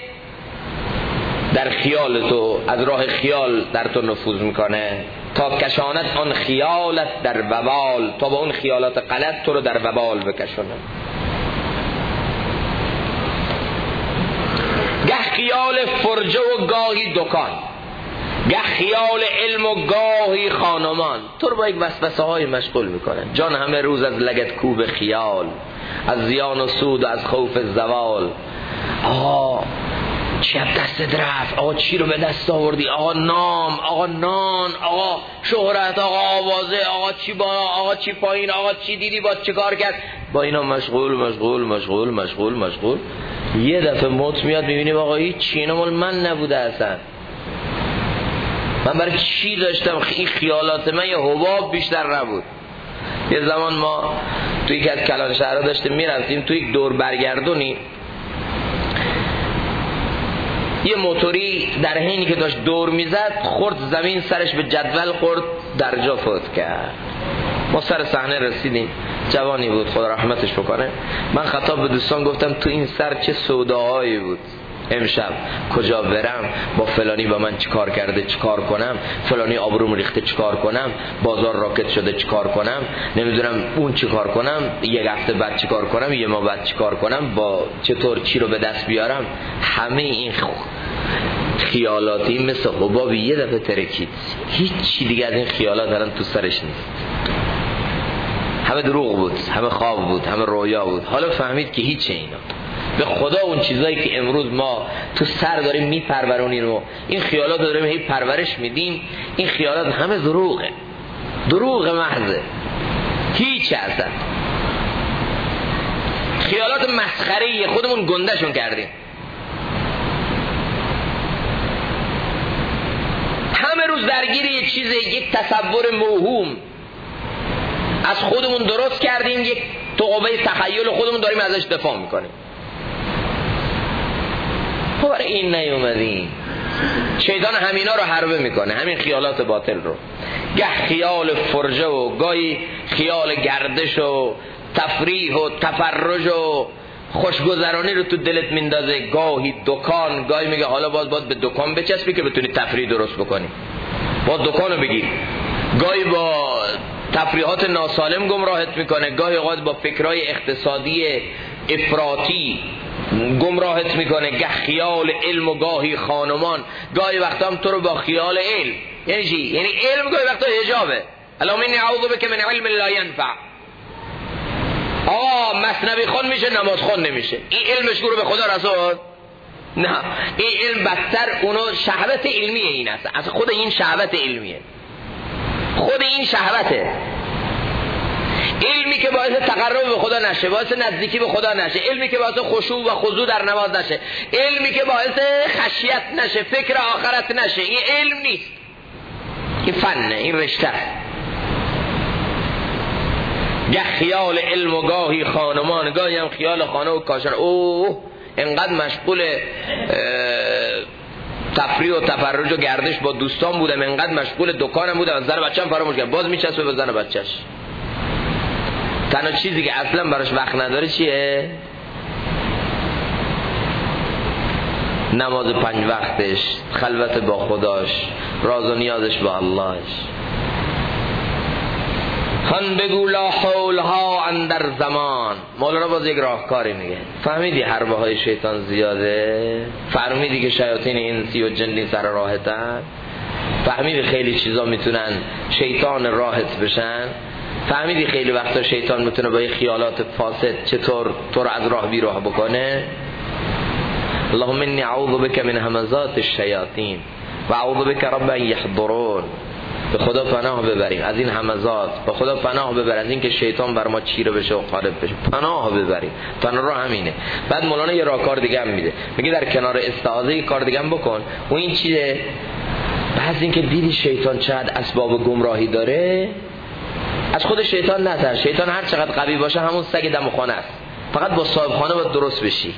در خیال تو، از راه خیال در تو نفوذ میکنه، تا کشانت آن خیالت در وبال، تا با اون خیالات غلط تو رو در وبال بکشونه. گه خیال فرجه و گاهی دکان، گه خیال علم و گاهی خانمان، تو رو با یک وسوسه های مشغول میکنه. جان همه روز از لگد کوب خیال، از زیان و سود و از خوف زوال. آقا چی از دستت رفت؟ آقا چی رو به دست آوردی؟ آقا نام، آقا نان، آقا شهرت، آقا آوازه، آقا چی بالا، آقا چی پایین، آقا چی دیدی، با چه کار کرد؟ با اینا مشغول مشغول مشغول مشغول مشغول. یه دفعه موت میاد میبینیم آقا هیچ چی اینا مال من نبوده اصلا. من برای چی داشتم این خیالات من؟ یه حباب بیشتر نبود. یه زمان ما توی یک از کلان شهرها داشتیم میرفتیم توی یک دور برگردونی، یه موتوری در حینی که داشت دور میزد خورد زمین، سرش به جدول خورد، در جا فوت کرد. ما سر صحنه رسیدیم، جوانی بود خدا رحمتش بکنه. من خطاب به دوستان گفتم تو این سر چه سوداهایی بود، امشب کجا برم، با فلانی با من چیکار کرده چیکار کنم، فلانی آبروم ریخته چیکار کنم، بازار راکت شده چیکار کنم، نمیدونم اون چیکار کنم، یک هفته بعد چیکار کنم، یه ماه بعد چیکار کنم، با چطور چی رو به دست بیارم. همه این خیالاتی مثل حبابی یه دفعه ترکید، هیچ چی دیگه از این خیالات الان تو سرش نیست. همه دروغ بود، همه خواب بود، همه رویا بود. حالا فهمید که هیچ اینا به خدا اون چیزایی که امروز ما تو سر داریم میپرورونیم و این خیالات داریم هی پرورش میدیم، این خیالات همه دروغه، دروغ محضه، هیچ اصلا خیالات مسخره‌ای خودمون گندهشون کردیم. همه روز درگیر یک چیز، یک تصور موهوم از خودمون درست کردیم، یک تو قوه تخیل خودمون داریم ازش دفاع میکنیم. خب برای این نیومدیم. شیطان همینا رو حربه میکنه، همین خیالات باطل رو. گه خیال فرجه و گاهی خیال گردش و تفریح و تفرج و خوشگذرانی رو تو دلت میندازه. گاهی دکان، گاهی میگه حالا باید به دکان بچسبی که بتونی تفریح درست بکنی، باید دکانو بگیر. گاهی با تفریحات ناسالم گمراهت میکنه، گاهی اوقات با فکرای اقتصادی افراطی گمراهت میکنه. گه خیال علم و گاهی خانمان، گاهی وقتا هم تو رو با خیال علم. یعنی چی؟ یعنی علم گاهی وقتا حجابه. اللهم انی اعوذ بک من علم لا ینفع. آقا مثنوی خون میشه، نماز خون نمیشه. این علمش گروه به خدا رسول؟ نه، این علم بدتر اونو شهوت علمیه. این است از خود این شهوت علمیه، خود این شهوته. علمی که باعث تقرب به خدا نشه، باعث نزدیکی به خدا نشه، علمی که باعث خشوع و خضوع در نماز نشه، علمی که باعث خشیت نشه، فکر آخرت نشه، این علم نیست، این فنه، این رشته. گه خیال علم و گاهی خانمان، گاهی هم خیال خانه و کاشان. انقدر مشغول تفریح و تفرج و گردش با دوستان بودم، انقدر مشغول دکانم بودم، از زن بچه‌م فراموش کردم. باز میچسبه به زن بچه‌ش. تنها چیزی که اصلا براش وقت نداره چیه؟ نماز 5 وقتش، خلوت با خداش، راز و نیازش با اللهش. هن بگو لا حول ها اندر زمان. مولانا باز یک راهکاری میگه. فهمیدی حربه های شیطان زیاده؟ فهمیدی که شیاطین انسی و جنی سر راحتن؟ فهمیدی خیلی چیزا میتونن شیطان راحت بشن؟ فهمیدی خیلی وقتا شیطان میتونه با خیالات فاسد چطور تو رو از راه بیراه بکنه؟ اللهم انی اعوذ بک من همزات الشیاطین و اعوذ بک رب ان یحضرون. به خدا پناه ببریم از این همزات، به خدا پناه ببر از این که شیطان بر ما چیره بشه و قالب بشه. پناه ببریم، تنها راه همینه. بعد مولانا یه راهکار دیگه هم میده، میگه در کنار استعاذه یه کار دیگه هم بکن. و این چیه؟ بعد این که دیدی شیطان چقدر اسباب گمراهی داره، از خود شیطان نتر. شیطان هر چقدر قوی باشه همون سگ دم خانه است، فقط با صاحب خانه باید درست بشی.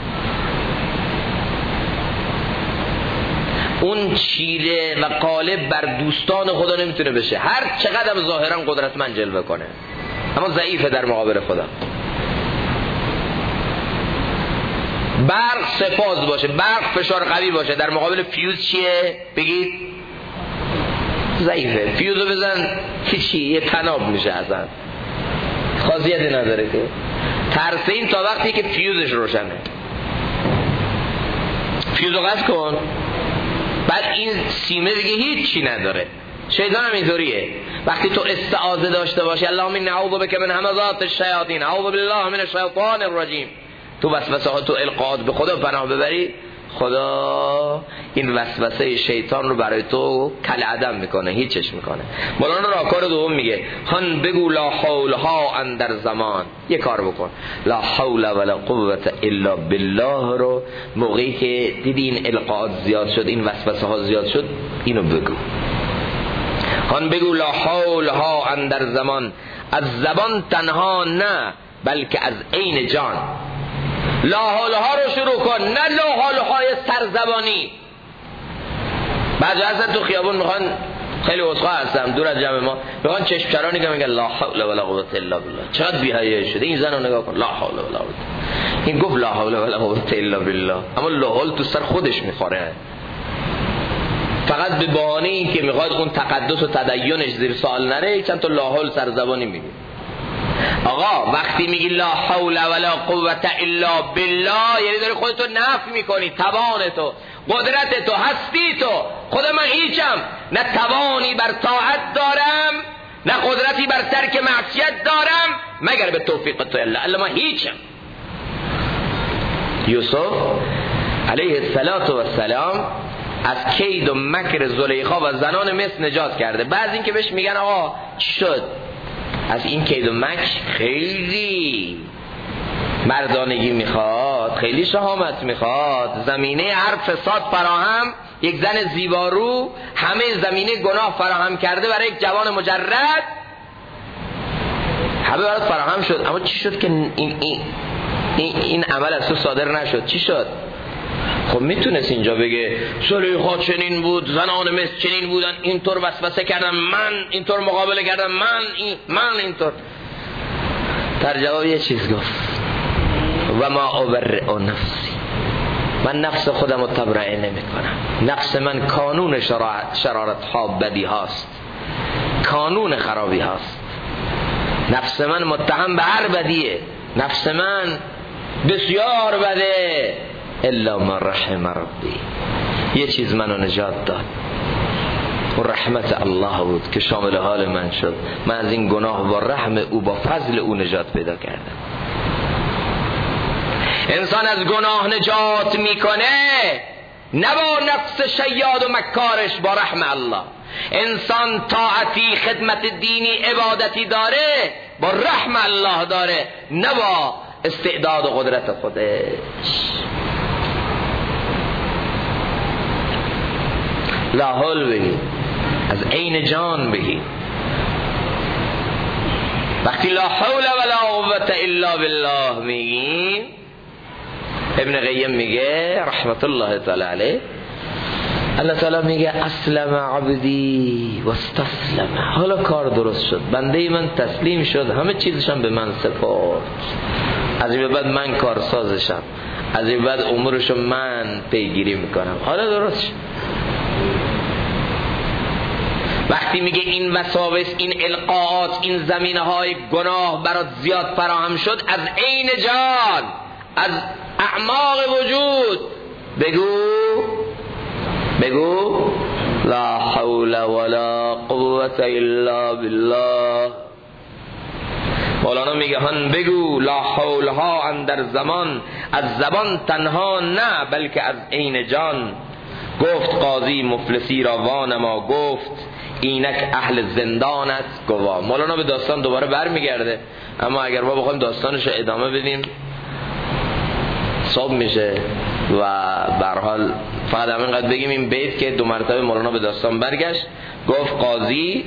اون چیره و قالب بر دوستان خدا نمیتونه بشه، هر چقدر ظاهرا قدرتمند جلوه کنه، اما ضعیفه در مقابل خدا. برق سه‌فاز باشه، برق فشار قوی باشه، در مقابل فیوز چیه؟ بگید ضعیفه. فیوزو بزن هیچی، یه تناب میشه، اصلا خاصیتی نداره که. ترس این تا وقتی که فیوزش روشنه. فیوزو قطع کن، بعد این سیمه دیگه هیچی نداره. شیطان هم اینطوریه. وقتی تو استعاذه داشته باشی اللهم انی اعوذ بک من همزات الشیاطین، اعوذ بالله من الشیطان الرجیم، تو وسوسه ها، تو القاءات به خدا پناه ببری، خدا این وسوسه شیطان رو برای تو کل عدم میکنه، هیچش میکنه. مولانا راهکار دوم میگه هان بگو لا حول ها اندر زمان. یه کار بکن، لا حول ولا قوة الا بالله رو موقعی که دیدی این القاءات زیاد شد، این وسوسه ها زیاد شد، اینو بگو. هان بگو لا حول ها اندر زمان، از زبان تنها نه بلکه از عین جان. لا حول ها رو شروع کن، نه لا حول های سرزبانی. بعضی اصلا تو خیابون میخوان، خیلی وسخا هستم دور از جمع ما، میخوان چشم چرانی که میگن لا حول ولا قوة الا بالله. چقدر بی‌حیا شده این زن رو نگاه کن، لا حول ولا قوة. این گفت لا حول ولا قوة الا بالله، اما لا حول تو سر خودش میخوره، فقط به بهانه این که میخواد اون تقدس و تدینش زیر سوال نره چند تا لا حول سرزبانی میگه. آقا وقتی میگی لا حول ولا قوة الا بالله، یعنی داری خودتو نفی میکنی، توان تو، قدرت تو، هستی تو. خود من هیچم، نه توانی بر طاعت دارم، نه قدرتی بر ترک معصیت دارم مگر به توفیق تو الا من هیچم. یوسف علیه السلام از کید و مکر زلیخا و زنان مصر نجات کرده. بعض این که بهش میگن آقا شد از این کید و مکر خیلی مردانگی میخواد، خیلی شهامت میخواد، زمینه هر فساد فراهم، یک زن زیبارو همه زمینه گناه فراهم کرده برای یک جوان مجرد، همه برات فراهم شد، اما چی شد که این عمل از تو صادر نشد؟ چی شد؟ خب میتونست اینجا بگه زلیخا چنین بود، زنان مصر چنین بودن، اینطور وسوسه کردم، من اینطور مقابله کردم، من اینطور. در جواب یه چیز گفت، و ما ابرئ نفسی، من نفس خودم رو تبرئه نمی کنم. نفس من کانون شرارت ها بدی هاست، کانون خرابی هاست. نفس من متهم به هر بدیه، نفس من بسیار بده، الا من رحم ربی. یه چیز منو نجات داد و رحمت الله بود که شامل حال من شد. من از این گناه با رحم او، با فضل او نجات پیدا کردم. انسان از گناه نجات میکنه نه با نفس شیاد و مکارش، با رحم الله. انسان طاعتی، خدمت دینی، عبادتی داره با رحم الله داره، نه با استعداد و قدرت خودش. لا حول بگی، از عین جان بگی. وقتی لا حول ولا قوة الا بالله میگی، ابن قیم میگه رحمت الله تعالی علیه، الله تعالی میگه اسلم عبدی و استسلم. حالا کار درست شد، بنده من تسلیم شد، همه چیزشم به من سپرد. از این بعد من کارسازشم، از این بعد امورشو من پیگیری میکنم. حالا درست شد. وقتی میگه این وساوس، این القاءات، این زمینه های گناه برات زیاد فراهم شد، از عین جان، از اعماق وجود بگو لا حول ولا قوة الا بالله. مولانا میگه هن بگو لا حول ها اندر زمان، از زبان تنها نه بلکه از عین جان. گفت قاضی مفلسی را وانما، گفت اینک اهل زندانت گوا. مولانا به داستان دوباره برمیگرده، اما اگر ما بخوایم داستانش رو ادامه بدیم صبح میشه و به هر حال فقط همینقدر بگیم این بیت که 2 مرتبه مولانا به داستان برگشت. گفت قاضی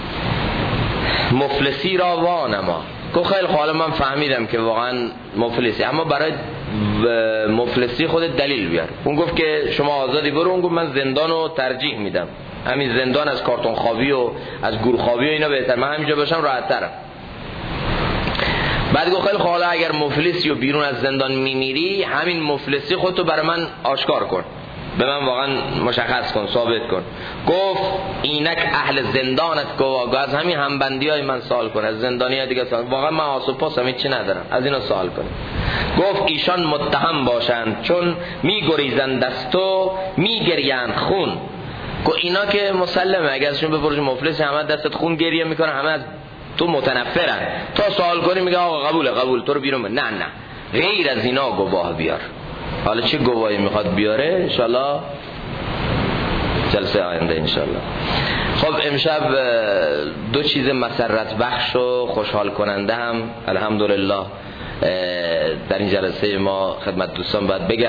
مفلسی را وانما. گفت خیلی خوب، من فهمیدم که واقعا مفلسی، اما برای مفلسی خودت دلیل بیار. اون گفت که شما آزادی برو. اون گفت من زندان رو ترجیح میدم، همین زندان از کارتون خوابی و از گور خوابی و اینا بهتر، من همینجا باشم راحت ترم. بعد گفت خیلی حالا اگر مفلسی و بیرون از زندان میمیری، همین مفلسی خودتو برای من آشکار کن، به من واقعا مشخص کن، ثابت کن. گفت اینک اهل زندانت گوا. از همین همبندی های من سوال کن، از زندانی ها دیگه سوال. واقعا من آس و پاس همی چی ندارم، از اینا سوال کن. گفت ایشان متهم باشند چون میگریزند از تو، میگریند خون. گفت اینا که مسلمه، اگه ازشون بپرسی مفلس، همه دستت خون گریه میکنه، همه از تو متنفرن. تا سوال کنی میگه آقا قبول، تو رو بیرون بر. نه غیر از اینا گواه بیار. حالا چه گواهی میخواد بیاره انشالله جلسه آینده انشالله. خب امشب 2 چیز مسرت بخش و خوشحال کننده هم الحمدلله در این جلسه ما خدمت دوستان باید بگم.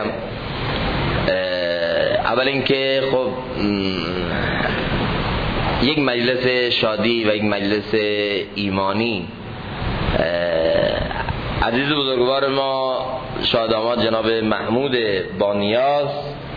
اول اینکه خب یک مجلس شادی و یک مجلس ایمانی، عزیز بزرگوار ما شاداماد جناب محمود بانیاز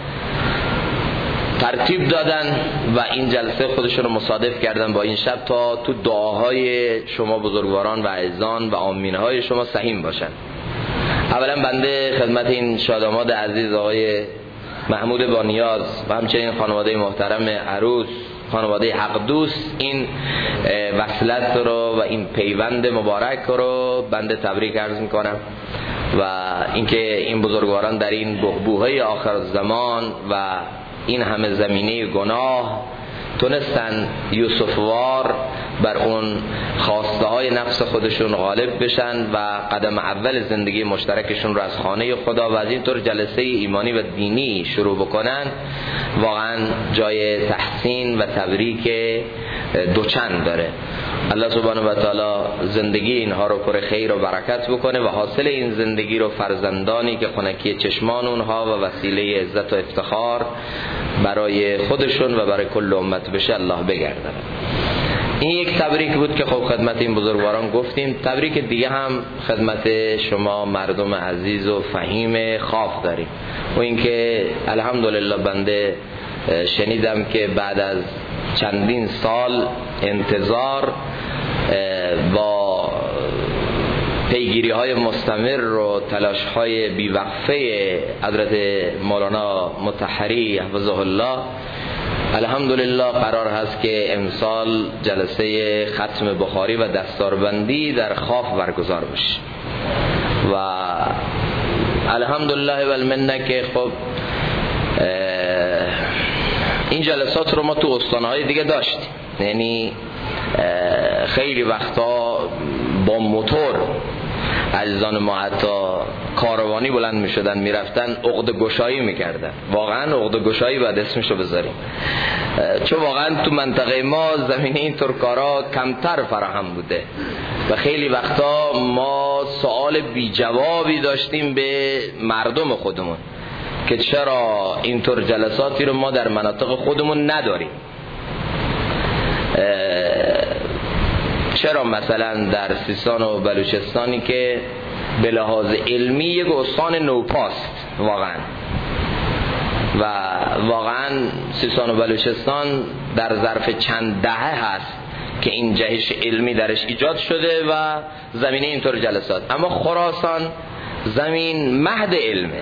ترتیب دادن و این جلسه خودشون رو مصادف کردن با این شب تا تو دعاهای شما بزرگواران و عزیزان و آمینهای شما سهیم باشن. اولا بنده خدمت این شاداماد عزیز آقای محمود بانیاز و همچنین خانواده محترم عروس، خانواده حق دوست، این وصلت رو و این پیوند مبارک رو بنده تبریک عرض میکنم و اینکه این بزرگواران در این بحبوحه آخر زمان و این همه زمینه گناه تونستن یوسفوار بر اون خواسته های نفس خودشون غالب بشن و قدم اول زندگی مشترکشون رو از خانه خدا و از اینطور جلسه ایمانی و دینی شروع بکنن، واقعا جای تحسین و تبریک دوچند داره. الله سبحانه و تعالی زندگی اینها رو پر خیر و برکت بکنه و حاصل این زندگی رو فرزندانی که خنکی چشمان اونها و وسیله عزت و افتخار برای خودشون و برای کل امت بشه الله بگردونه. این یک تبریک بود که خب خدمت این بزرگواران گفتیم. تبریک دیگه هم خدمت شما مردم عزیز و فهیم خاف داریم، و اینکه الحمدلله بنده شنیدم که بعد از چندین سال انتظار با پیگیری های مستمر و تلاش های بیوقفه حضرت مولانا مطهری حفظه الله، الحمدلله قرار هست که امسال جلسه ختم بخاری و دستاربندی در خاف برگزار بشه و الحمدلله و المنه که خب این جلسات رو ما تو استانهای دیگه داشتیم. یعنی خیلی وقتا با موتور عزیزان ما حتی کاروانی بلند می شدن می رفتن عقد گشایی می کردن. واقعا عقد گشایی باید اسمشو بذاریم، چون واقعا تو منطقه ما زمینه این طور کارا کمتر فراهم بوده و خیلی وقتا ما سوال بی جوابی داشتیم به مردم خودمون که چرا اینطور جلساتی رو ما در مناطق خودمون نداریم. چرا مثلا در سیستان و بلوچستانی که به لحاظ علمی یک استان نوپاست واقعا سیستان و بلوچستان در ظرف چند دهه هست که این جهش علمی درش ایجاد شده و زمینه اینطور جلسات، اما خراسان زمین مهد علمه.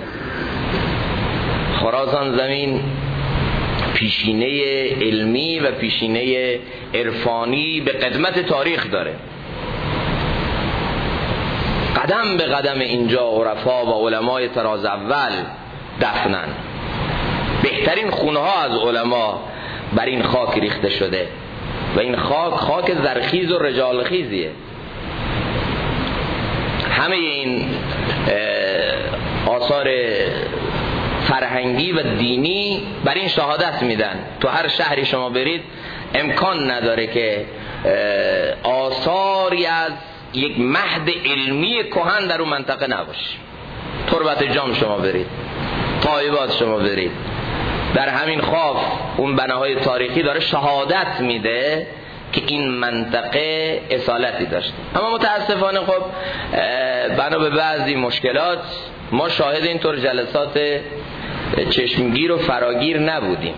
خراسان زمین پیشینه علمی و پیشینه عرفانی به قدمت تاریخ داره. قدم به قدم اینجا عرفا و علمای طراز اول دفنن. بهترین خونه ها از علما بر این خاک ریخته شده و این خاک زرخیز و رجالخیزیه. همه این آثار فرهنگی و دینی بر این شهادت میدن. تو هر شهری شما برید امکان نداره که آثاری از یک مهد علمی کهن در اون منطقه نباشه. تربت جام شما برید، طایبات شما برید، در همین خاف اون بناهای تاریخی داره شهادت میده که این منطقه اصالتی داشت. اما متاسفانه خب بنا به بعضی مشکلات ما شاهد اینطور جلسات چشمگیر و فراگیر نبودیم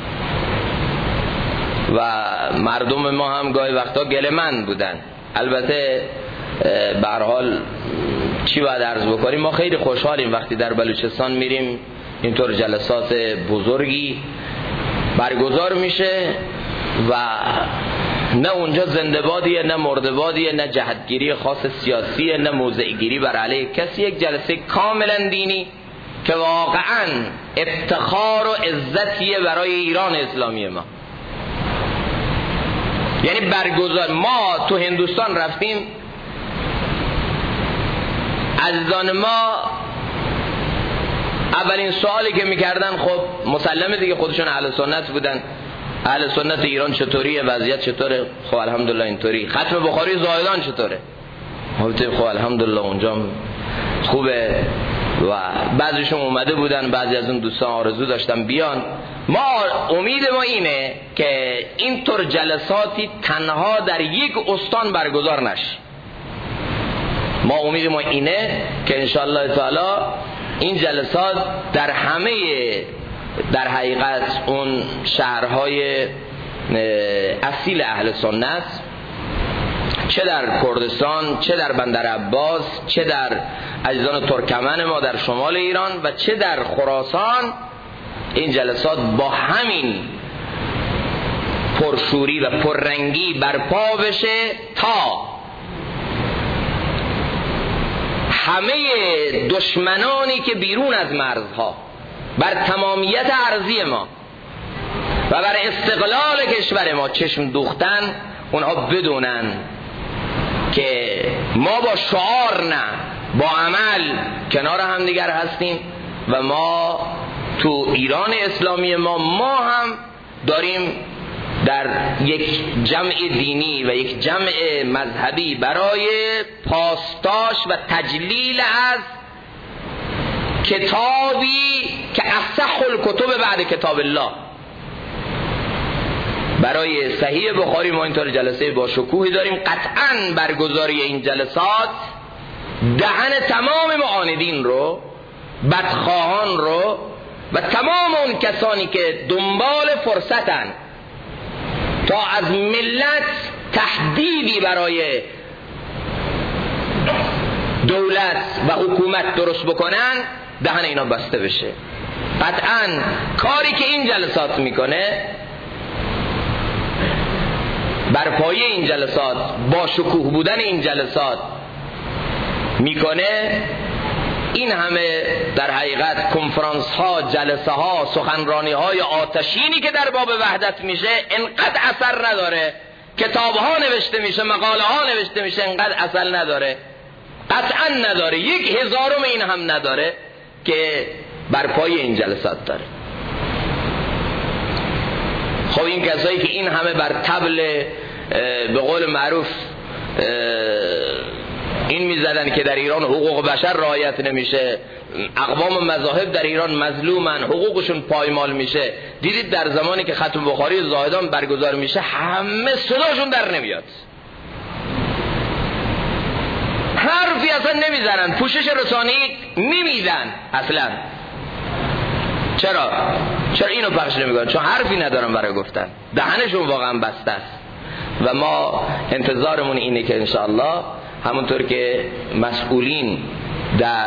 و مردم ما هم گاهی وقتا گله‌مند بودن. البته به هر حال چی باید عرض بکنیم، ما خیلی خوشحالیم وقتی در بلوچستان میریم اینطور جلسات بزرگی برگزار میشه و نه اونجا زنده‌بادیه نه مرده‌بادیه، نه جهتگیری خاص سیاسیه، نه موضع‌گیری بر علیه کسی. یک جلسه کاملا دینی که واقعا افتخار و عزتیه برای ایران اسلامی ما. یعنی برگزار ما تو هندوستان رفتیم، عزیزان ما اولین سوالی که میکردن، خب مسلمه دیگه خودشون اهل سنت بودن، اهل سنت ایران چطوریه، وضعیت چطوره؟ خب الحمدلله اینطوری. ختم بخاری زاهدان چطوره؟ خب الحمدلله اونجا خوبه. و بعضیشون اومده بودن، بعضی از اون دوستان آرزو داشتن بیان. ما امید ما اینه که اینطور جلساتی تنها در یک استان برگزار نشه. ما امید ما اینه که انشاءالله تعالی این جلسات در همه، در حقیقت اون شهرهای اصیل اهل سنت، چه در کردستان، چه در بندر عباس، چه در عزیزان ترکمن ما در شمال ایران و چه در خراسان، این جلسات با همین پرشوری و پررنگی برپا بشه تا همه دشمنانی که بیرون از مرزها بر تمامیت ارضی ما و بر استقلال کشور ما چشم دوختن، اونها بدونن که ما با شعار نه، با عمل کنار هم دیگر هستیم و ما تو ایران اسلامی ما هم داریم در یک جمع دینی و یک جمع مذهبی برای پاسداش و تجلیل از کتابی که اصح الکتب بعد کتاب الله، برای صحیح بخاری ما اینطور جلسه با شکوهی داریم. قطعاً برگزاری این جلسات دهن تمام معاندین رو، بدخواهان رو و تمام اون کسانی که دنبال فرصتن تا از ملت تهدیدی برای دولت و حکومت درست بکنن، دهن اینا بسته بشه. قطعاً کاری که این جلسات میکنه، برپایی این جلسات، با شکوه بودن این جلسات میکنه، این همه در حقیقت کنفرانس ها، جلسه ها، سخنرانی های آتشینی که در باب وحدت میشه انقدر اثر نداره، کتاب ها نوشته میشه، مقاله ها نوشته میشه، انقدر اثر نداره، قطعا نداره، 1/1000 این هم نداره که برپای این جلسات داره. خب این کسایی که این همه بر طبل به قول معروف این میزدن که در ایران حقوق بشر رعایت نمیشه، اقوام مذاهب در ایران مظلومن، حقوقشون پایمال میشه، دیدید در زمانی که ختم بخاری زاهدان برگزار میشه همه صداشون در نمیاد، حرفی اصلا نمیزنن، پوشش رسانه‌ای نمیدن اصلا. چرا اینو پخش نمیکنن؟ چون حرفی ندارن برای گفتن، دهنشون واقعا بسته است. و ما انتظارمون اینه که انشاءالله همونطور که مسئولین در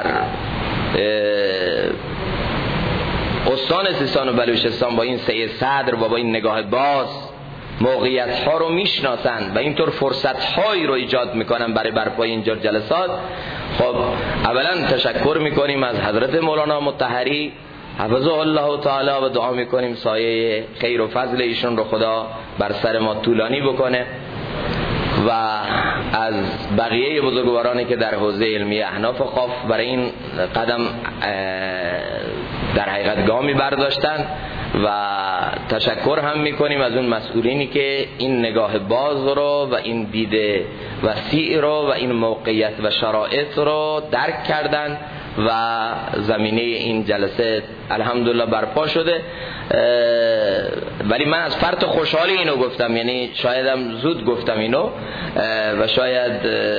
استان سیستان و بلوچستان با این سید صدر و با این نگاه باز موقعیت ها رو میشناسن و اینطور فرصت هایی رو ایجاد میکنن برای برپای اینجا جلسات، خب اولا تشکر میکنیم از حضرت مولانا مطهری حفظه الله تعالی و دعا میکنیم سایه خیر و فضل ایشون رو خدا بر سر ما طولانی بکنه و از بقیه بزرگوارانی که در حوزه علمی احناف و قاف برای این قدم در حقیقت گامی برداشتن و تشکر هم میکنیم از اون مسئولینی که این نگاه باز رو و این دید وسیع رو و این موقعیت و شرایط رو درک کردن و زمینه این جلسه الحمدلله برپا شده. ولی من از فرط خوشحالی اینو گفتم، یعنی شایدم زود گفتم اینو و شاید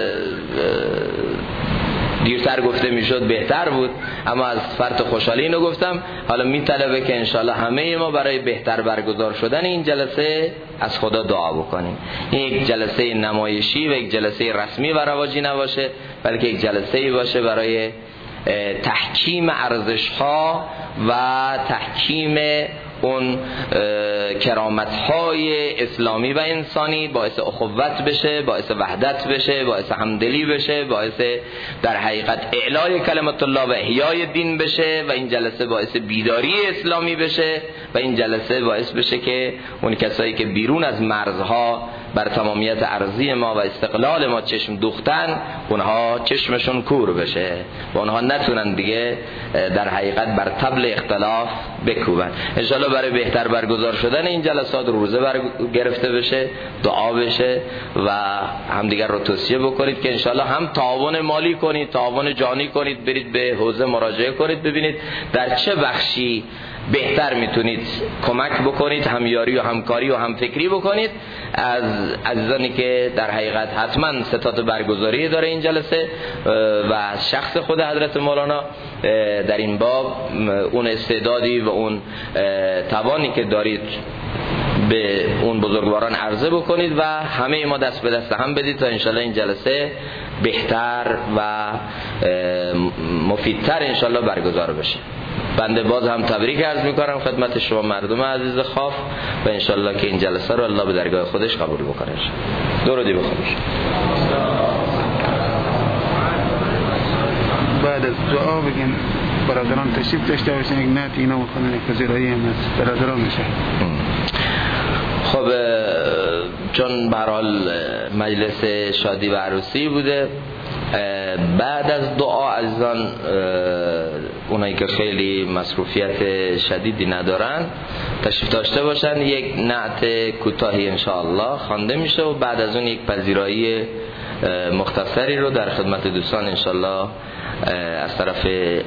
دیرتر گفته میشد بهتر بود، اما از فرط خوشحالی اینو گفتم. حالا میطلبه که انشالله همه ما برای بهتر برگزار شدن این جلسه از خدا دعا بکنیم. این یک جلسه نمایشی و یک جلسه رسمی و رواجی نباشه، بلکه یک جلسه باشه برای تحکیم ارزش‌ها و تحکیم اون کرامت‌های اسلامی و انسانی، باعث اخوت بشه، باعث وحدت بشه، باعث همدلی بشه، باعث در حقیقت اعلای کلمت الله و احیای دین بشه و این جلسه باعث بیداری اسلامی بشه و این جلسه باعث بشه که اون کسایی که بیرون از مرزها بر تمامیت ارضی ما و استقلال ما چشم دوختن، اونها چشمشون کور بشه و اونها نتونن دیگه در حقیقت بر طبل اختلاف بکوبن. انشالله برای بهتر برگزار شدن این جلسات روزه گرفته بشه، دعا بشه و همدیگر رو توصیه بکنید که انشالله هم تعاون مالی کنید، تعاون جانی کنید، برید به حوزه مراجعه کنید، ببینید در چه بخشی بهتر میتونید کمک بکنید، همیاری و همکاری و همفکری بکنید از عزیزانی که در حقیقت حتما ستاد برگزاری داره این جلسه و از شخص خود حضرت مولانا در این باب اون استعدادی و اون توانی که دارید به اون بزرگواران عرضه بکنید و همه ما دست به دست هم بدید تا انشالله این جلسه بهتر و مفیدتر انشالله برگزار بشه. بنده باز هم تبریک عرض میکنم خدمت شما مردم عزیز خاف و انشالله که این جلسه رو الله به درگاه خودش قبول بکنه. درودی بخونید. بعد از دعا بگین برادران تشریف داشته باشین، یک نعت اینا بخونن، یک پذیرایی هم از برادران میشه. خب چون به هر حال مجلس شادی و عروسی بوده، بعد از دعا عزیزان اونایی که خیلی مصروفیت شدیدی ندارن تشریف داشته باشن، یک نعت کوتاهی انشاءالله خوانده میشه و بعد از اون یک پذیرایی مختصری رو در خدمت دوستان انشاءالله از طرف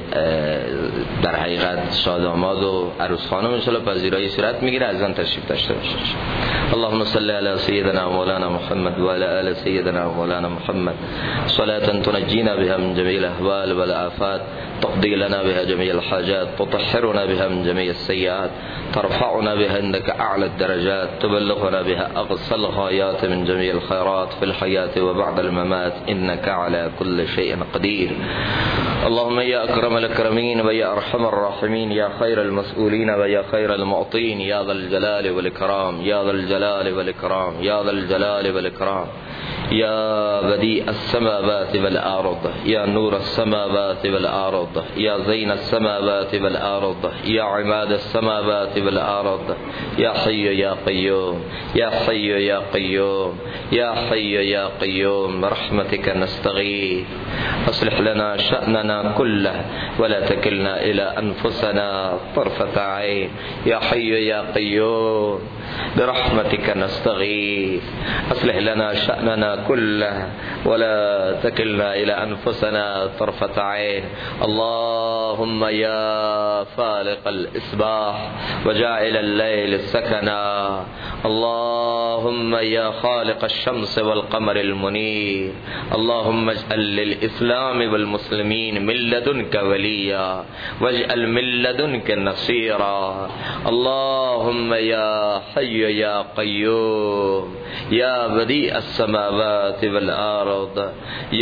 در حقیقت شاداماد و عروس خانم ان شاء الله پذیرایی صورت میگیره، از آن تشریف داشته باشه. اللهم صل علی سیدنا مولانا محمد و علی آل سیدنا مولانا محمد صلاة تنجینا بها من جميع الاحوال والآفات، تقضي لنا بها جميع الحاجات، تطهرنا بها من جميع السيئات، ترفعنا بها عندك اعلى الدرجات، تبلغنا بها اقصى الغايات من جميع الخيرات في الحياة وبعد الممات، انك على كل شيء قدير. اللهم يا اكرم الاكرمين ويا ارحم الراحمين، يا خير المسؤولين ويا خير المعطين، يا ذا الجلال والاكرام، يا ذا الجلال والاكرام، يا ذا الجلال والاكرام، يا بديع السماوات والارض، يا نور السماوات والارض، يا زين السماوات والارض، يا عماد السماوات والارض، يا حي يا قيوم، يا حي يا قيوم، يا حي يا قيوم، برحمتك نستغيث، اصلح لنا شأننا كله ولا تكلنا الى انفسنا طرفة عين، يا حي يا قيوم، برحمتك نستغيث، اصلح لنا شأننا كله ولا تكلنا الى انفسنا طرفة عين. اللهم يا فالق الإصباح وجاعل الليل سكنا، اللهم يا خالق الشمس والقمر المنير، اللهم اجعل للإسلام والمسلمين من لدنك وليا واجعل من لدنك نصيرا. اللهم يا حي يا قيوم، يا بديع السماوات والأرض،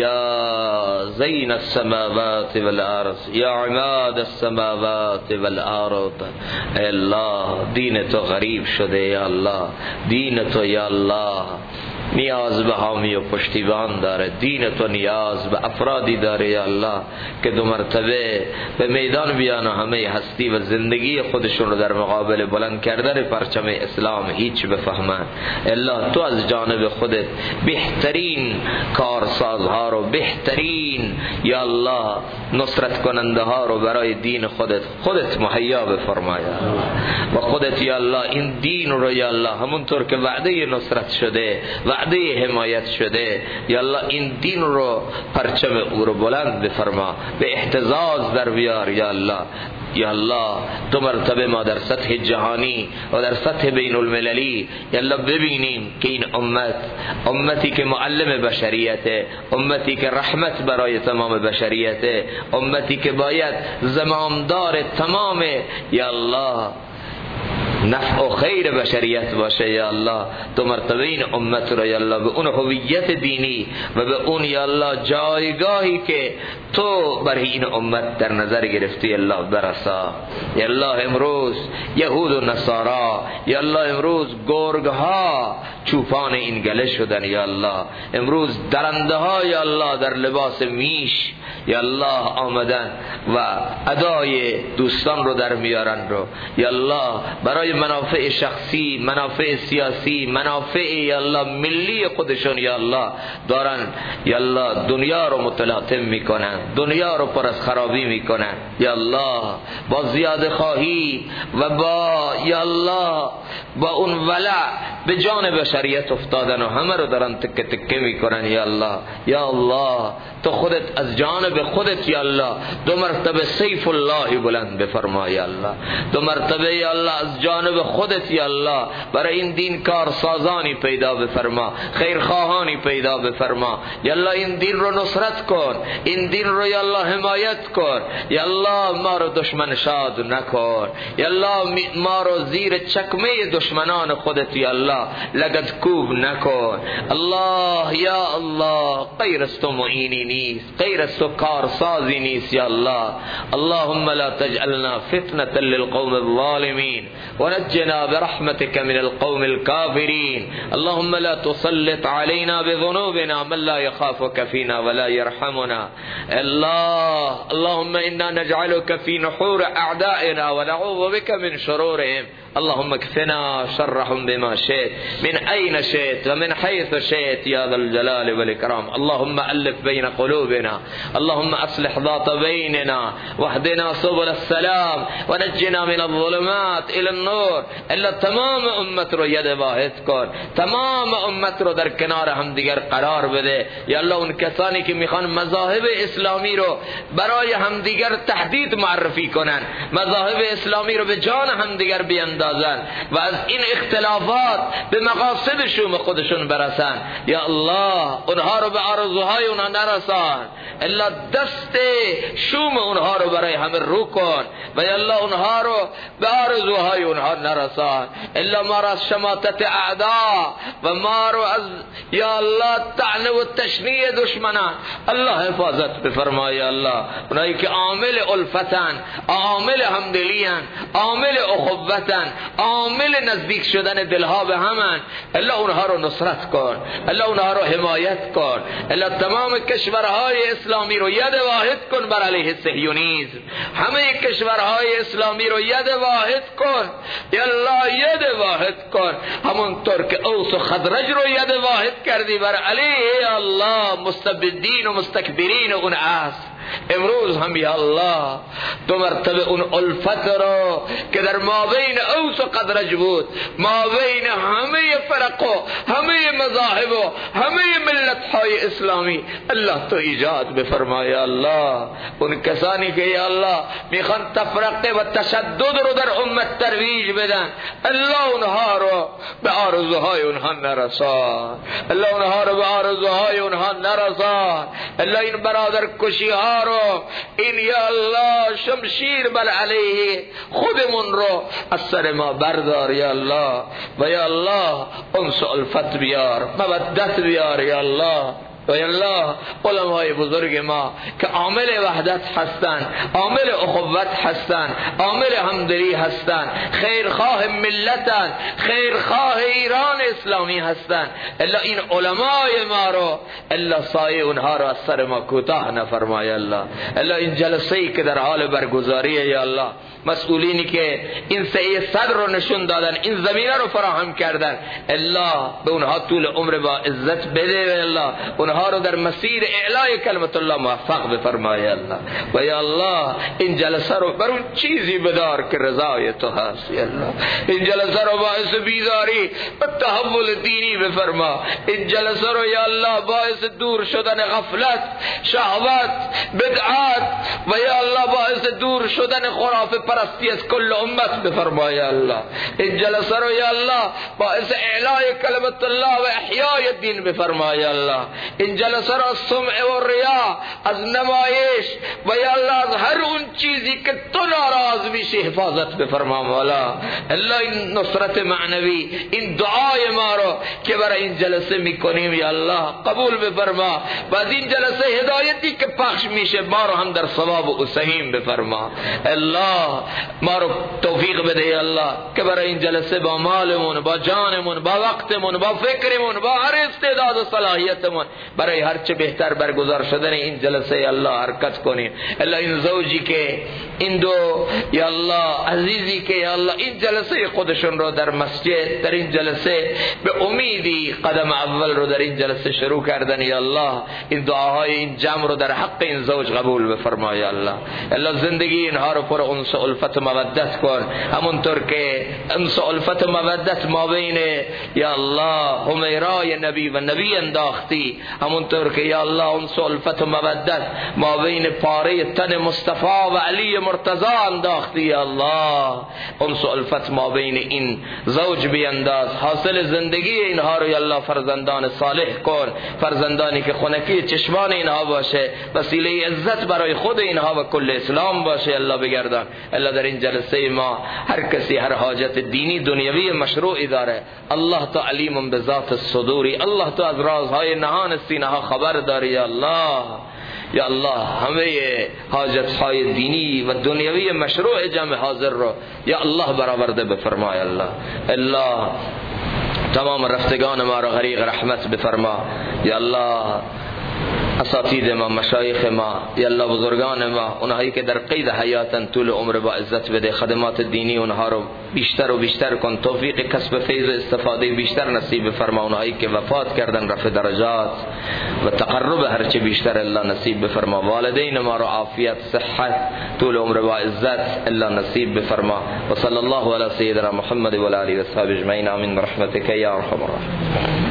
يا زين السماوات والأرض، يا عماد السماوات والأرض. اے اللہ دین تو غریب شده، یا اللہ دین تو یا اللہ نیاز به حامی و پشتیبان داره، دین تو نیاز به افرادی داره یا الله که دو مرتبه به میدان بیان و همه هستی و زندگی خودشون رو در مقابل بلند کردن پرچم اسلام هیچ بفهمن. الله تو از جانب خودت بهترین کارسازها رو، بهترین یا الله نصرت کننده ها رو برای دین خودت مهیا بفرمای و خودت یا الله این دین رو یا الله همونطور که وعده نصرت شده، وعده حمایت شده، یا الله این دین رو پرچم او رو بلند بفرما، به احتزاز در بیار یا الله. یا الله دو مرتبه ما در سطح جهانی و در سطح بین المللی یا الله ببینیم که این امتی که معلم بشریته، امتی که رحمت برای تمام بشریته، امتی که باید زمامدار تمام یا الله نفع و خیر بشریت باشه یا الله، تو مرتبه این امت رو یا الله به اون هویت دینی و به اون یا الله جایگاهی که تو برای این امت در نظر گرفتی یا الله برسا. یا الله امروز یهود و نصارا یا الله امروز گرگ ها چوپان این گله شدن یا الله، امروز درنده ها یا الله در لباس میش یا الله آمدن و ادای دوستان رو در میارن رو یا الله برای منافع شخصی، منافع سیاسی، منافع یا الله ملی خودشون یا الله دارن یا الله دنیا رو متلاطم میکنن، دنیا رو پر از خرابی میکنن یا الله، با زیاده خواهی و با یا الله با اون ولع به جان بشریت افتادن و همه رو دارن تکه تکه میکنن یا الله. یا الله تو خودت از جانب خودت یا الله دو مرتبه سیف الله بلند بفرما یا الله، دو مرتبه یا الله از جانب خودت یا الله برای این دین کارسازانی پیدا بفرما، خیرخواهانی پیدا بفرما یا الله، این دین رو نصرت کن، این دین رو یا الله حمایت کن یا الله، ما رو دشمن شاد نکن یا الله، ما رو زیر چکمه دشمنان خودت یا الله لگدکوب نکن. الله یا الله غیر از تو معینی نیست، غیر از تو کارسازی نیست یا الله. اللهم لا تجعلنا فتنة للقوم الظالمين ونجنا برحمتك من القوم الكافرين. اللهم لا تسلط علينا بذنوبنا من لا يخافك فينا ولا يرحمنا. اللهم إنا نجعلك في نحور أعدائنا ونعوذ بك من شرورهم. اللهم اكفنا شرهم بما شئت من أين شئت ومن حيث شئت يا ذا الجلال والإكرام. اللهم ألف بين قلوبنا اللهم اصلح ذات بيننا واهدنا سبل السلام ونجنا من الظلمات الى النور. الا تمام امت رو ید واحد کن، تمام امت رو در کنار هم دیگر قرار بده. یا الله اون کسانی که میخوان مذاهب اسلامی رو برای همدیگر تهدید معرفی کنن، مذاهب اسلامی رو به جان همدیگر بیندازن و از این اختلافات به مقاصد شوم خودشون برسن، یا الله اونها رو به آرزوهای اونها نرسان، الا دست شوم اونها رو برای همه رو کن و یا الله اونها رو به آرزوهای اونها نرسان. الا ما را از شماتت اعدا و ما رو از یا الله طعنه و تشنیع دشمنان الله حفاظت بفرمای. الله اونایی که عامل الفتن، عامل همدلیان، عامل اخوتن، عامل نزدیک شدن دلها به همن، الله اونها رو نصرت کن، الله اونها رو حمایت کن. الله تمام کشورهای اسلامی رو ید واحد کن بر علیه صهیونیسم، همه کشورهای اسلامی رو ید واحد کن، یا الله ید واحد کن. همونطور که اوس و خزرج رو ید واحد کردی بر علیه الله مستبدین و مستکبرین اون عصر، امروز هم یا الله دو مرتبه اون الفت رو که در مابین اوس و خزرج بود، مابین همه فرق و همه مذاهب و همه ملت های اسلامی، الله تو ایجاد بفرمای. الله اون کسانی که یا الله میخوان تفرقه و تشدد رو در امت ترویج بدن، الله اونها رو به آرزوهای اونها نرسان، الله اونها رو به آرزوهای اونها نرسان. الله این برادر کشی ها رو، این یا الله شمشیر بر علیه خودمون رو از سر ما بردار یا الله و یا الله انس الفت بیار، مودت بیار یا الله و یا الله علمای بزرگ ما که عامل وحدت هستند، عامل اخوت هستند، عامل همدلی هستند، خیرخواه ملتن، خیرخواه ایران اسلامی هستند، الا این علمای ما رو الا سایه اونها رو از سر ما کوتاه نفرمای. الله الا این جلسه ای که در حال برگزاریه یا الله، مسئولینی که این سعی صدر رو نشون دادن، این زمینه رو فراهم کردن، الله به اونها طول عمر با عزت بده، الله اونها رو در مسیر اعلای کلمت الله موفق بفرمای. الله و یا الله این جلسه رو بر اون چیزی بدار که رضای تو هست یا الله، این جلسه رو باعث بیداری و تحول دینی بفرما، این جلسه رو یا الله باعث دور شدن غفلت، شهوت، بدعات و یا الله باعث دور شدن خرافه پرستی از کل امت بفرما یا الله، این جلسه رو یا الله باعث اعلای کلمت الله و احیای دین بفرما یا الله، این جلسه را از سمع و ریا، از نمایش و یا الله از هر اون چیزی که تو ناراض میشی حفاظت بفرما مولا. الله این نصرت معنوی، این دعای ما رو که برای این جلسه میکنیم یا الله قبول بفرما و از این جلسه هدایتی که پخش میشه ما رو هم در ثواب و سهیم بفرما. الله ما رو توفیق بده یا الله که برای این جلسه با مالمون، با جانمون، با وقتمون، با فکرمون، با هر استعداد و صلاحیتمون برای هر چه بهتر برگزار شدن این جلسه یا الله حرکت کنیم. الله این زوجی که این دو یا الله عزیزی که یا الله این جلسه خودشون رو در مسجد، در این جلسه به امیدی قدم اول رو در این جلسه شروع کردن یا الله، این دعاهای این جمع رو در حق این زوج قبول بفرما یا الله. الله زندگی اینها رو پر انس و الفت و مودت کن، همونطور که انس و الفت و مودت ما بین یا الله همیرای نبی و نبی انداختی، همونطور که یا الله انس و الفت و مودت ما بین پاره تن مصطفی و علی مرتضی انداختی یا الله، انس و الفت ما بین این زوج بینداز، حاصل زندگی اینها رو یا الله فرزندان صالح کن، فرزندانی که خنکی چشمان اینها باشه، وسیله عزت برای خود اینها و کل اسلام باشه الله بگردان. الله در این جلسه ما هر کسی هر حاجت دینی دنیوی مشروعی داره، الله تو علیم بذات الصدوری، الله تو از رازهای نهان سینه ها خبر داری یا الله. یا الله همه حاجت های دینی و دنیوی مشروع جمع حاضر رو یا الله برآورده بفرمای. الله الله تمام رفتگان ما را غریق رحمت بفرما یا الله، اساتید ما، مشایخ ما، یا الله بزرگان ما، اونهایی که در قید حیاتن، طول عمر با عزت بده، خدمات دینی اونها رو بیشتر و بیشتر کن، توفیق کسب فیض و استفاده بیشتر نصیب فرما. اونهایی که وفات کردن رفع درجات و تقرب هرچه بیشتر الله نصیب بفرما. والدین ما رو عافیت، صحت، طول عمر با عزت الله نصیب بفرما. و صلی الله علی سیدنا محمد و علی و اصحابه اجمعین. آمین برحمتک یا ارحم الراحمین.